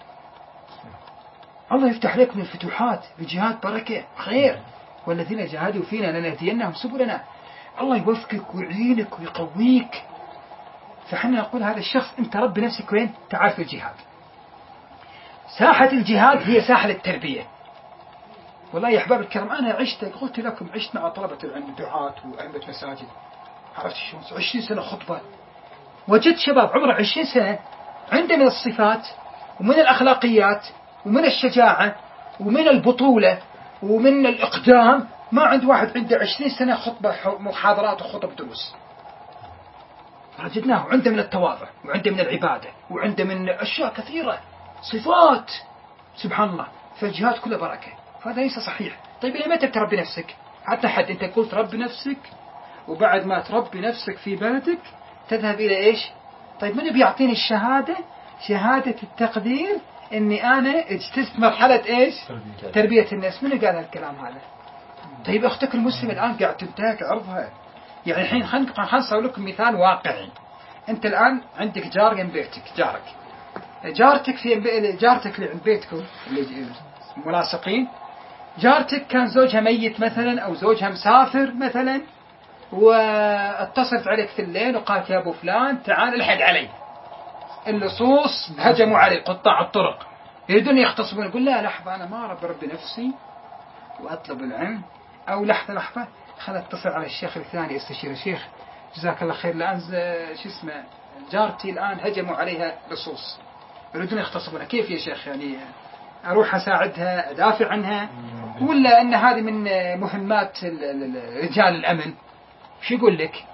الله يفتح لك من الفتوحات. الجهاد بركة خير، والذين جاهدوا فينا لنهدينهم سبلنا. الله يوفقك ويعينك ويقويك. فحنا نقول هذا الشخص أنت رب نفسك وين؟ تعال في الجهاد. ساحة الجهاد هي ساحة التربية. والله يا أحباب الكرام أنا عشت، قلت لكم عشت مع طلبة العلم دعاة وأئمة مساجد، عرفت شلون؟ عشرين سنة خطبة، وجدت شباب عمره عشرين سنة عنده من الصفات ومن الأخلاقيات ومن الشجاعة ومن البطولة ومن الإقدام، ما عند واحد عنده عشرين سنة خطبة محاضرات وخطب دروس. وجدناه عنده من التواضع وعنده من العبادة وعنده من أشياء كثيرة، صفات سبحان الله. فالجهاد كله بركة، فهذا ليس صحيح. طيب ليه ما تربي نفسك؟ حتى حد أنت قلت ربي نفسك، وبعد ما تربي نفسك في بلدك تذهب إلى إيش؟ طيب من بيعطيني الشهادة؟ شهادة التقدير إني أنا اجتزت مرحلة إيش؟ تربية الناس. من قال هالكلام هذا؟ طيب أختك المسلمة الآن قاعد تنتهك عرضها. يعني الحين خلينا نسوي لكم مثال واقعي. أنت الآن عندك جار جنب بيتك، جارك جارتك في جارتك اللي عند بيتكم اللي ملاصقين، جارتك كان زوجها ميت مثلا أو زوجها مسافر مثلا، واتصلت عليك في الليل وقالت يا أبو فلان تعال الحق علي، اللصوص هجموا علي قطاع الطرق يريدون يغتصبون. يقول لا لحظة أنا ما رب ربي نفسي وأطلب العلم، أو لحظة لحظة خل اتصل على الشيخ الثاني استشير الشيخ جزاك الله خير، الآن شو اسمه جارتي الآن هجموا عليها لصوص يريدون يغتصبونها، كيف يا شيخ يعني أروح أساعدها أدافع عنها، ولا أن هذه من مهمات رجال الأمن؟ شو يقول لك؟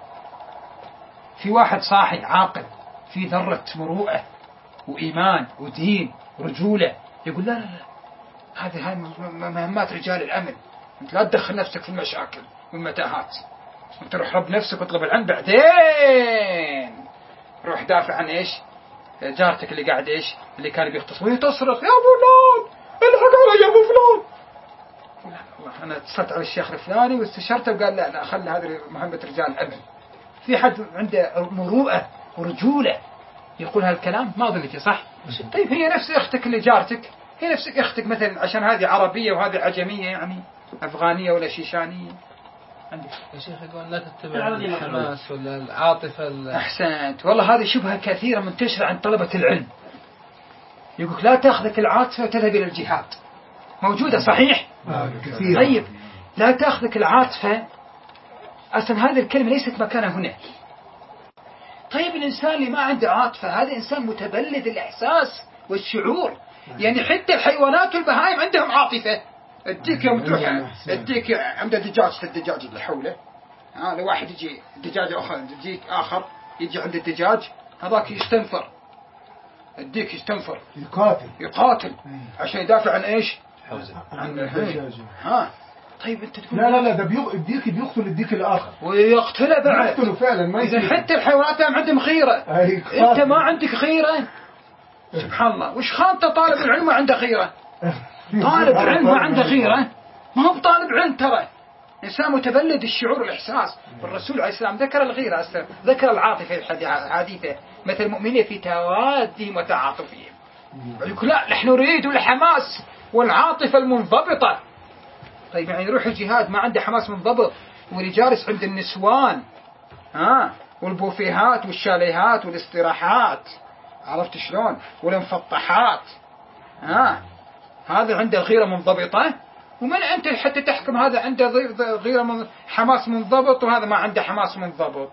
في واحد صاحي عاقل في ذرة مروءة وإيمان ودين ورجولة يقول لا لا لا هذه هاي مهمات رجال الأمن، أنت لا تدخل نفسك في المشاكل والمتاهات، أنت روح رب نفسك واطلب العلم، بعدين روح دافع عن إيش؟ جارتك اللي قاعد إيش؟ اللي كان بيغتصب وهي تصرخ يا فلان الحق علي يا أبو فلان. لا والله أنا اتصلت على الشيخ الفلاني واستشرته وقال لا لا خلي هذه مهمة رجال الأمن. في حد عنده مروءة ورجولة يقول هالكلام؟ ما أظنك صح؟ طيب هي نفس أختك اللي جارتك، هي نفس أختك مثلا عشان هذه عربية وهذه عجمية يعني أفغانية ولا شيشانية. عندك يا شيخ يقول لا تتبع الحماس ولا العاطفة. أحسنت والله هذه شبهة كثيرة منتشرة عند طلبة العلم، يقولك لا تأخذك العاطفة وتذهب إلى الجهاد، موجودة صحيح؟ طيب لا تأخذك العاطفة، أصلا هذه الكلمة ليست مكانها هنا. طيب الإنسان اللي ما عنده عاطفة هذا إنسان متبلد الإحساس والشعور، يعني حتى الحيوانات والبهائم عندهم عاطفة. اديك يوم تروح اديك عنده دجاج الدجاج اللي حوله، ها لو واحد يجي دجاج آخر يجيك آخر يجي عند الدجاج هذاك يستنفر، اديك يستنفر يقاتل يقاتل عشان يدافع عن ايش؟ عن الدجاج. ها طيب انت تقول لا لا لا ده بيق... الديك بيقتل الديك الاخر ويقتله بعد، يقتله فعلا ما اذا حتى الحيوانات عندهم غيره، انت ما عندك غيره. سبحان الله وش خانته طالب العلم ما عنده غيره؟ طالب العلم ما عنده غيره ما هو طالب علم، ترى إنسان متبلد الشعور والإحساس. والرسول عليه السلام ذكر الغيرة أصلا، ذكر العاطفة في حديثه مثل المؤمنين في توادهم وتعاطفهم، يقول لا نحن نريد الحماس والعاطفة المنضبطة. طيب يعني يروح الجهاد ما عنده حماس منضبط واللي جالس عند النسوان ها والبوفيهات والشاليهات والاستراحات، عرفت شلون؟ والمفطحات، ها هذا عنده غيرة منضبطة، ومن أنت حتى تحكم هذا عنده غيرة من حماس منضبط وهذا ما عنده حماس منضبط؟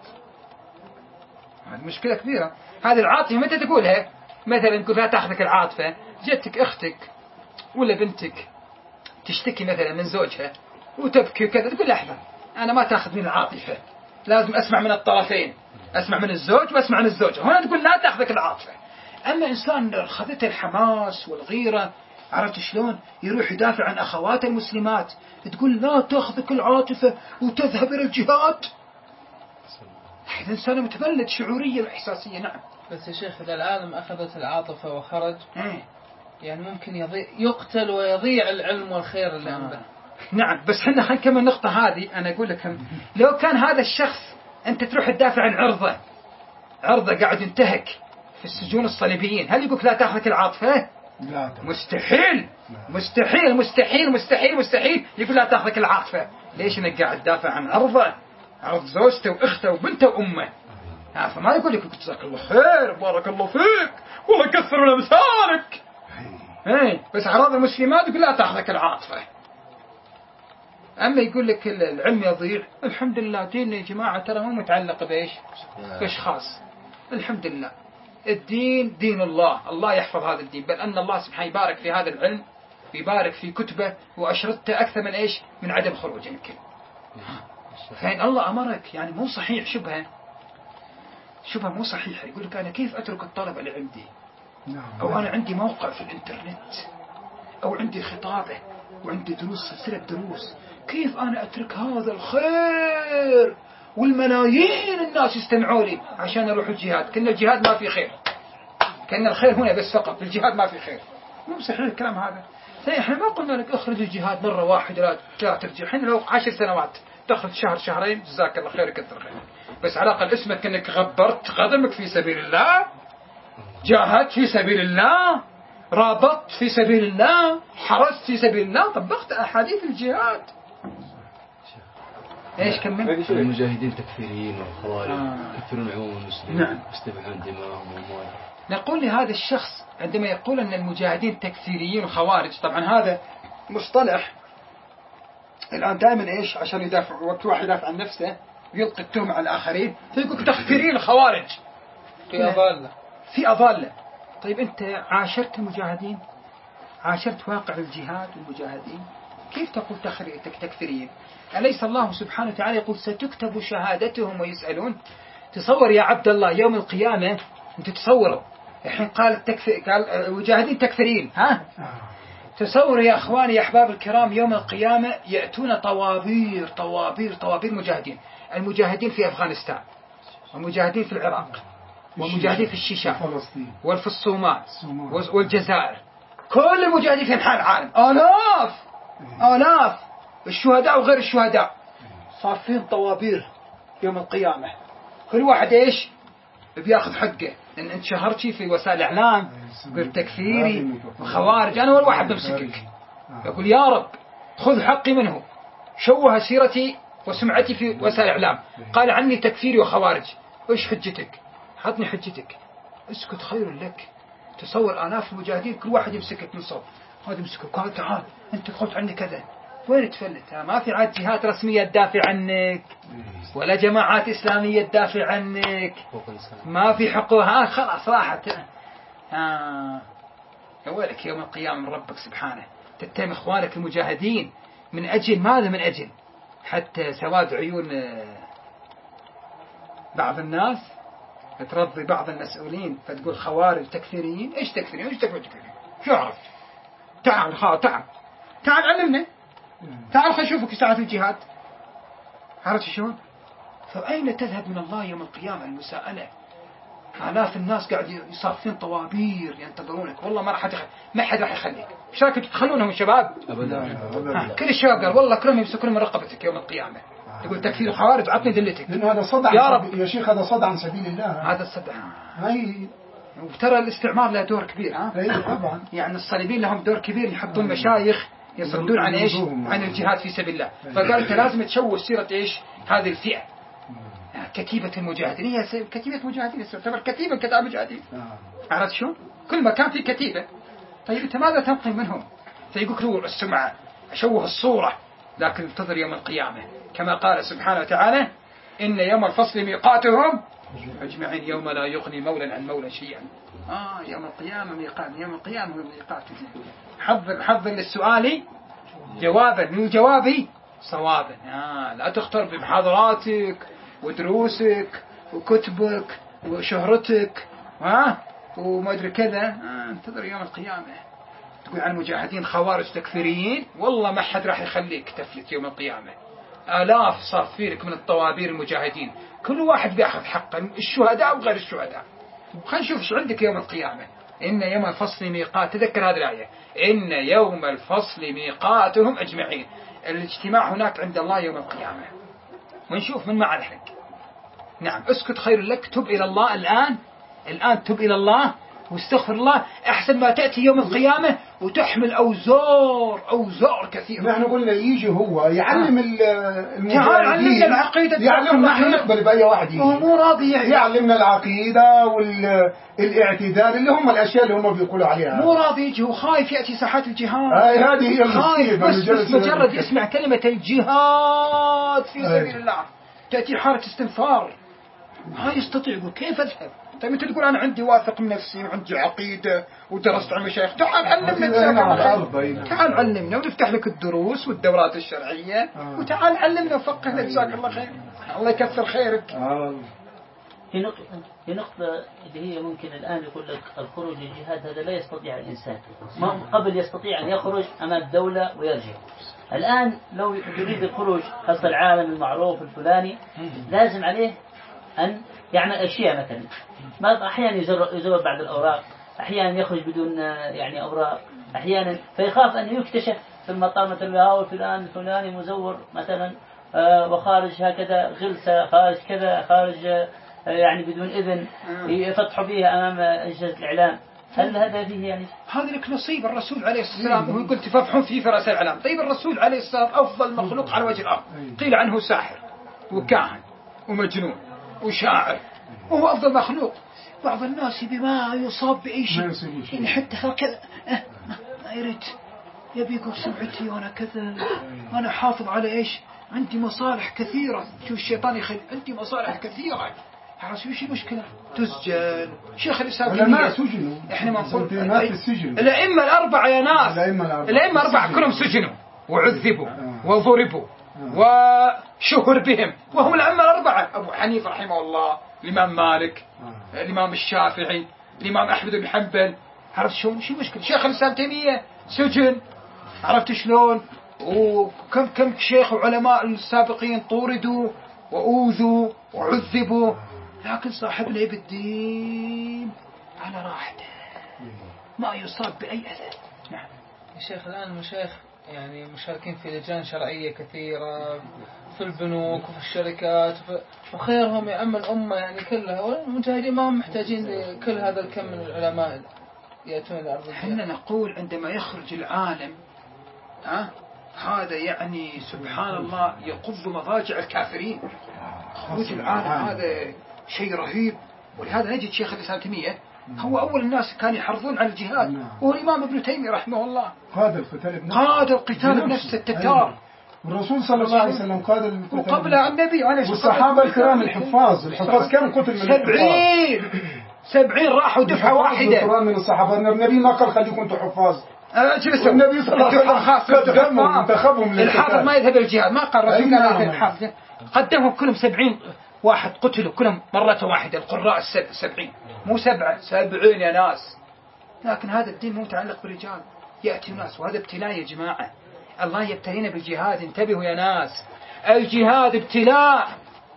هذه مشكلة كبيرة. هذه العاطفة متى تقولها؟ مثلا تقول لا تأخذك العاطفة، جتك أختك ولا بنتك تشتكي مثلا من زوجها وتبكي وكذا، تقول لحظة أنا ما تأخذ من العاطفة، لازم أسمع من الطرفين، أسمع من الزوج وأسمع من الزوجة، هنا تقول لا تأخذك العاطفة. أما إنسان خذته الحماس والغيرة، عرفت شلون؟ يروح يدافع عن أخواته المسلمات، تقول لا تأخذك العاطفة وتذهب إلى الجهاد، هذا إنسان متبلد شعوريا وإحساسيا. نعم بس يا شيخ إذا العالم أخذت العاطفة وخرج ايه؟ يعني ممكن يضيع يقتل ويضيع العلم والخير اللي عنده. نعم بس احنا خلينا نكمل النقطة هذه. أنا أقول لك لو كان هذا الشخص أنت تروح تدافع عن عرضه، عرضه قاعد ينتهك في السجون الصليبيين، هل يقولك لا تأخذك العاطفة؟ لا مستحيل مستحيل مستحيل مستحيل مستحيل يقول لا تأخذك العاطفة. ليش؟ انك قاعد تدافع عن عرضه، عرض زوجته واخته وبنته وامه، فما يقول لك جزاك الله خير بارك الله فيك والله كثر من امثالك، اي بس اعراض المسلمات يقول لا تأخذك العاطفة. أما يقول لك العلم يضيع، الحمد لله ديننا يا جماعة ترى مو متعلق بإيش؟ بأشخاص. الحمد لله الدين دين الله، الله يحفظ هذا الدين، بل أن الله سبحانه يبارك في هذا العلم، يبارك في كتبه وأشرطته أكثر من إيش؟ من عدم خروج يمكن. فإن الله أمرك يعني مو صحيح شبهة شبهة مو صحيحة. يقول لك أنا كيف أترك الطلبة اللي عندي، أو أنا عندي موقع في الإنترنت، أو عندي خطابة وعندي دروس سلسلة دروس، كيف أنا أترك هذا الخير والملايين الناس يستمعوا لي عشان أروح الجهاد؟ كأن الجهاد ما في خير، كأن الخير هنا بس فقط، الجهاد ما في خير. مو صحيح الكلام هذا. احنا ما قلنا لك اخرج الجهاد مرة واحدة لا, لا ترجع، احنا لو عشر سنوات تأخذ شهر شهرين جزاك الله خير كثر خير، بس على الأقل اسمك أنك غبرت قدمك في سبيل الله، جاهدت في سبيل الله، رابطت في سبيل الله، حرست في سبيل الله، طبقت أحاديث الجهاد. ايش كمل؟ المجاهدين تكفيريين والخوارج آه. يكفرون عموم المسلمين، نعم. يستبيحون دماءهم واموالهم. نقول لهذا الشخص عندما يقول أن المجاهدين تكفيريين وخوارج، طبعا هذا مصطلح الآن دائما إيش عشان يدافع، وقت واحد يدافع عن نفسه ويلقي التهم على الآخرين فيقول تكفيريين الخوارج في أضالة في أضالة. طيب أنت عاشرت المجاهدين، عاشرت واقع الجهاد والمجاهدين، كيف تقول تكفيريين؟ أليس الله سبحانه وتعالى يقول ستكتب شهادتهم ويسألون؟ تصور يا عبد الله يوم القيامة، أنت تصوروا الحين قال التكفير، قال المجاهدين تكفيريين، ها؟ تصوروا يا أخواني يا أحباب الكرام يوم القيامة يأتون طوابير طوابير طوابير مجاهدين، المجاهدين في أفغانستان، والمجاهدين في العراق، والمجاهدين في الشيشان، وفي الصومال والجزائر، كل المجاهدين في أنحاء العالم، آلاف آلاف الشهداء وغير الشهداء صافين طوابير يوم القيامة، كل واحد إيش بياخذ حقه، لأن أنت شهرتي في وسائل الإعلام قلت تكفيري وخوارج، أنا أول واحد بمسكك يقول يا رب خذ حقي منه، شوه سيرتي وسمعتي في وسائل الإعلام، قال عني تكفيري وخوارج، إيش حجتك؟ حطني حجتك، اسكت خير لك. تصور آلاف المجاهدين كل واحد يمسكك من صوب، هذا يمسكك قال تعال أنت قلت عني كذا، وين تفلت؟ ما في عاد جهات رسمية تدافع عنك ولا جماعات إسلامية تدافع عنك، ما في حقوقها، خلاص راحت. آه. ويلك يوم القيامة من ربك سبحانه تتهم إخوانك المجاهدين من أجل ماذا؟ من أجل حتى سواد عيون بعض الناس، ترضي بعض المسؤولين فتقول خوارج تكفيريين. إيش تكفيريين؟ إيش تكفيريين؟ شو عرف؟ تعال خا تعال تعال علمنا، تعال خل نشوفك ساعة الجهاد. عرفت شلون؟ فأين تذهب من الله يوم القيامة المساءلة؟ آلاف الناس قاعد يصافين طوابير ينتظرونك، والله ما راح يخ... ما حد راح يخليك. ايش رايكم تدخلونهم الشباب؟ ابدا. كل الشباب قال والله كلهم يمسكون من رقبتك يوم القيامة، تقول تكفير الخوارج عطني دلتك. لأنه هذا صد يا رب يا شيخ، هذا صد عن سبيل الله. هذا الصد. هاي وترى الاستعمار له دور كبير، ها؟ اي طبعا. يعني الصليبيين لهم دور كبير، يحطون مشايخ يصدون عن ايش؟ عن الجهاد في سبيل الله. فقال انت لازم تشوه سيرة ايش؟ هذه الفئة. كتيبة المجاهدين هي كتيبة مجاهدين، تعتبر كتيبة كتاب مجاهدين. عرفت شو؟ كل ما كان في كتيبة. طيب انت ماذا تنقل منهم؟ فيقولك له السمعة، أشوه الصورة، لكن انتظر يوم القيامة كما قال سبحانه وتعالى إن يوم الفصل ميقاتهم أجمعين يوم لا يغني مولا عن مولا شيئا. آه يوم القيامة ميقات، يوم القيامة هو ميقات. حضر حضر للسؤال جوابا، من جوابي صوابا. آه لا تختار بمحاضراتك ودروسك وكتبك وشهرتك ها وما أدري كذا. آه انتظر يوم القيامة تقول عن المجاهدين خوارج تكفيريين، والله ما حد راح يخليك تفلت يوم القيامة. آلاف صافيرك من الطوابير المجاهدين، كل واحد بيأخذ حقا، الشهداء وغير الشهداء. خلينا نشوف شو عندك يوم القيامة. إن يوم الفصل ميقات، تذكر هذه الآية، إن يوم الفصل ميقاتهم أجمعين، الاجتماع هناك عند الله يوم القيامة، ونشوف من مع الحق. نعم اسكت خير لك، تب إلى الله الآن، الآن تب إلى الله واستغفر الله، أحسن ما تأتي يوم القيامة وتحمل أوزار أوزار كثيرة. نحن قلنا يجي هو يعلم المجاهدين، تعال علمنا العقيدة، يعلمنا احنا نقبل بأي واحد يجي. وهو مو راضي يعني. يعلمنا العقيدة والاعتدال اللي هم الأشياء اللي هم بيقولوا عليها. مو راضي يجي، هو خايف يأتي ساحات الجهاد. هاي هذه هي المصيبة. بس, بس مجرد يسمع كلمة الجهاد في سبيل الله تأتي حركة استنفار، ما يستطيع. يقول كيف أذهب؟ طيب أنت تقول أنا عندي واثق من نفسي وعندي عقيدة ودرست عن المشايخ، تعال علمنا، تعال علمنا ونفتح لك الدروس والدورات الشرعية آه. وتعال علمنا وفقهنا، جزاك الله خير، الله يكثر خيرك. آه. في نقطة في نقطة اللي هي ممكن الآن يقول لك الخروج للجهاد هذا لا يستطيع الإنسان، ما قبل يستطيع أن يخرج أمام الدولة ويرجع. الآن لو يريد الخروج خاصة العالم المعروف الفلاني لازم عليه أن يعمل أشياء، مثلا ما أحيانا يزور يزور بعض الأوراق، أحيانا يخرج بدون يعني أوراق، أحيانا فيخاف أن يكتشف في المطار مثلا هاو فلان الفلاني مزور مثلا آه وخارج هكذا غلسة، خارج كذا، خارج آه يعني بدون إذن يفتحوا فيها أمام أجهزة الإعلام. هل هذا فيه يعني؟ هذا لك نصيب الرسول عليه السلام، وهو يقول تفضحون فيه في رأس الإعلام. طيب الرسول عليه السلام أفضل مخلوق على وجه الأرض، قيل عنه ساحر وكاهن ومجنون وشاعر، وهو أفضل مخلوق. بعض الناس بما يصاب بأي شيء يعني حتى هكذا أه ما يريد، يبي يقول سمعتي وأنا كذا، أنا حافظ على إيش، عندي مصالح كثيرة. شوف الشيطان يخلي عندي مصالح كثيرة، عرفت وش المشكلة؟ تسجن. شيخ الإسلام ما سجنوا، إحنا ما نقول ما في السجن. الأئمة الأربعة يا ناس، الأئمة الأربعة كلهم سجنوا وعذبوا وضربوا وشهر بهم، وهم الأئمة الأربعة: أبو حنيفة رحمه الله، الإمام مالك، الإمام الشافعي، الإمام أحمد بن حنبل. عرفت شلون؟ شو المشكلة؟ شيخ الإسلام تيمية سجن، عرفت شلون؟ وكم كم شيخ وعلماء السابقين طوردوا وأوذوا وعذبوا، لكن صاحبنا بالدين على راحته ما يصاب بأي أذى. نعم يا شيخ. الآن المشايخ يعني مشاركين في لجان شرعية كثيرة في البنوك وفي الشركات وخيرهم يعم الأمة يعني كلها، والمجاهدين ما هم محتاجين لكل هذا الكم من العلماء يأتون إلى أرض الجهاد. احنا نقول عندما يخرج العالم ها هذا يعني سبحان الله يقض مضاجع الكافرين. خروج العالم هذا شيء رهيب، ولهذا نجد شيخ الإسلام تيمية هو أول الناس كانوا يحرضون على الجهاد، وهو الإمام ابن تيمية رحمه الله قاد القتال بنفسه، قاد القتال بنفسه التتار. الرسول صلى الله عليه وسلم قاد القتال، وقبل النبي عليه الصلاة والسلام والصحابة الكرام الحفاظ الحفاظ كم قتل من سبعين سبعين راحوا دفعة واحدة. القرآن من الصحابة، النبي ما قال خليكم أنتم حفاظ. جلسوا النبي صلى الله عليه وسلم قدمهم انتخبهم الحافظ ما يذهب الجهاد، ما قال الرسول قال الحافظ، قدمهم كلهم سبعين واحد قتلوا كلهم مرة واحدة، القراء السبعين مو سبعة، سبعين يا ناس. لكن هذا الدين مو متعلق بالرجال، يأتي ناس، وهذا ابتلاء يا جماعة. الله يبتلينا بالجهاد، انتبهوا يا ناس، الجهاد ابتلاء.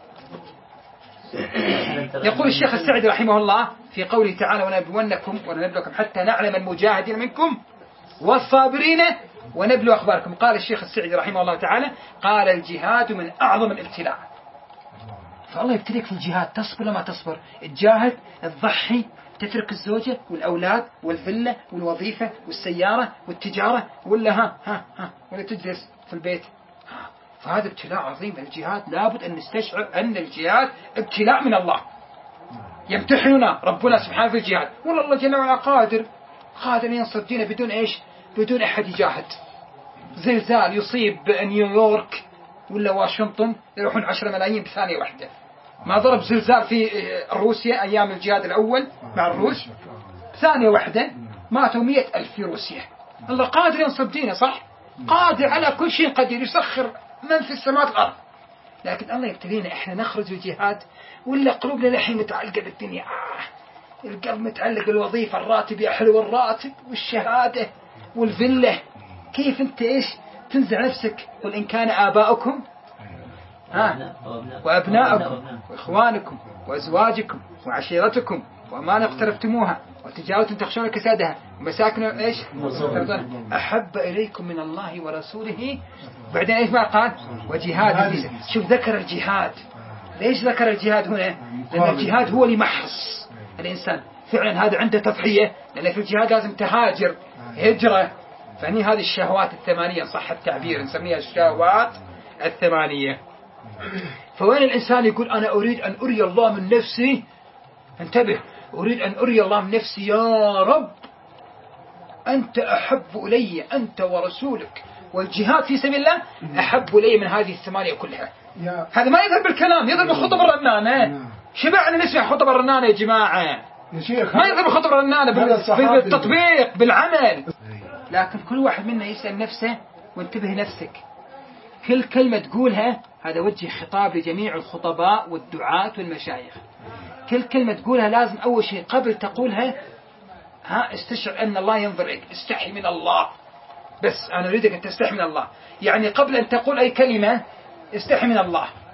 يقول الشيخ السعدي رحمه الله في قوله تعالى: ونبلونكم ونبلوكم حتى نعلم المجاهدين منكم والصابرين ونبلو أخباركم. قال الشيخ السعدي رحمه الله تعالى: قال الجهاد من أعظم الابتلاء. فالله يبتليك في الجهاد، تصبر ولا ما تصبر، تجاهد، تضحي، تترك الزوجة والأولاد والفلة والوظيفة والسيارة والتجارة، ولا ها ها ها ولا تجلس في البيت. فهذا ابتلاء عظيم. الجهاد لابد أن نستشعر أن الجهاد ابتلاء من الله، يمتحننا ربنا سبحانه في الجهاد. والله الله جل وعلا قادر قادر ينصر دينه بدون إيش؟ بدون أحد يجاهد. زلزال يصيب نيويورك ولا واشنطن يروحون عشرة ملايين بثانية واحدة. ما ضرب زلزال في روسيا أيام الجهاد الأول مع الروس، ثانية واحدة ماتوا مئة ألف في روسيا. الله قادر ينصر دينه، صح؟ قادر على كل شيء، قدير يسخر من في السماوات والأرض. لكن الله يبتلينا إحنا نخرج الجهاد ولا قلوبنا لحين متعلقة بالدنيا. آه القلب متعلق بالوظيفة، الراتب يا حلو الراتب والشهادة والفلة. كيف أنت إيش تنزع نفسك؟ قل إن كان آباؤكم ها وأبناؤكم وإخوانكم وأزواجكم وعشيرتكم وأمانة اقترفتموها وتجارة تخشون كسادها ومساكن إيش أحب إليكم من الله ورسوله. بعدين إيش ما قال؟ وجهاد. شوف ذكر الجهاد. ليش ذكر الجهاد هنا؟ لأن الجهاد هو اللي محص الإنسان فعلا هذا عنده تضحية، لأن في الجهاد لازم تهاجر هجرة. فهني هذه الشهوات الثمانية صح التعبير نسميها الشهوات الثمانية. فوين الإنسان يقول أنا أريد أن أري الله من نفسي، انتبه، أريد أن أري الله من نفسي يا رب أنت أحب إلي أنت ورسولك والجهاد في سبيل الله أحب إلي من هذه الثمانية كلها. هذا ما يذهب بالكلام، يذهب بالخطب الرنانة. شبعنا نسمع خطب الرنانة يا جماعة، يا شيخ ما يذهب بالخطب الرنانة بالتطبيق بالعمل. لكن كل واحد منا يسأل نفسه، وانتبه نفسك، كل كلمة تقولها هذا وجه خطاب لجميع الخطباء والدعاة والمشايخ. كل كلمة تقولها لازم أول شيء قبل تقولها ها استشعر أن الله ينظر إليك، استحي من الله. بس أنا أريدك أن تستحي من الله، يعني قبل أن تقول أي كلمة استحي من الله.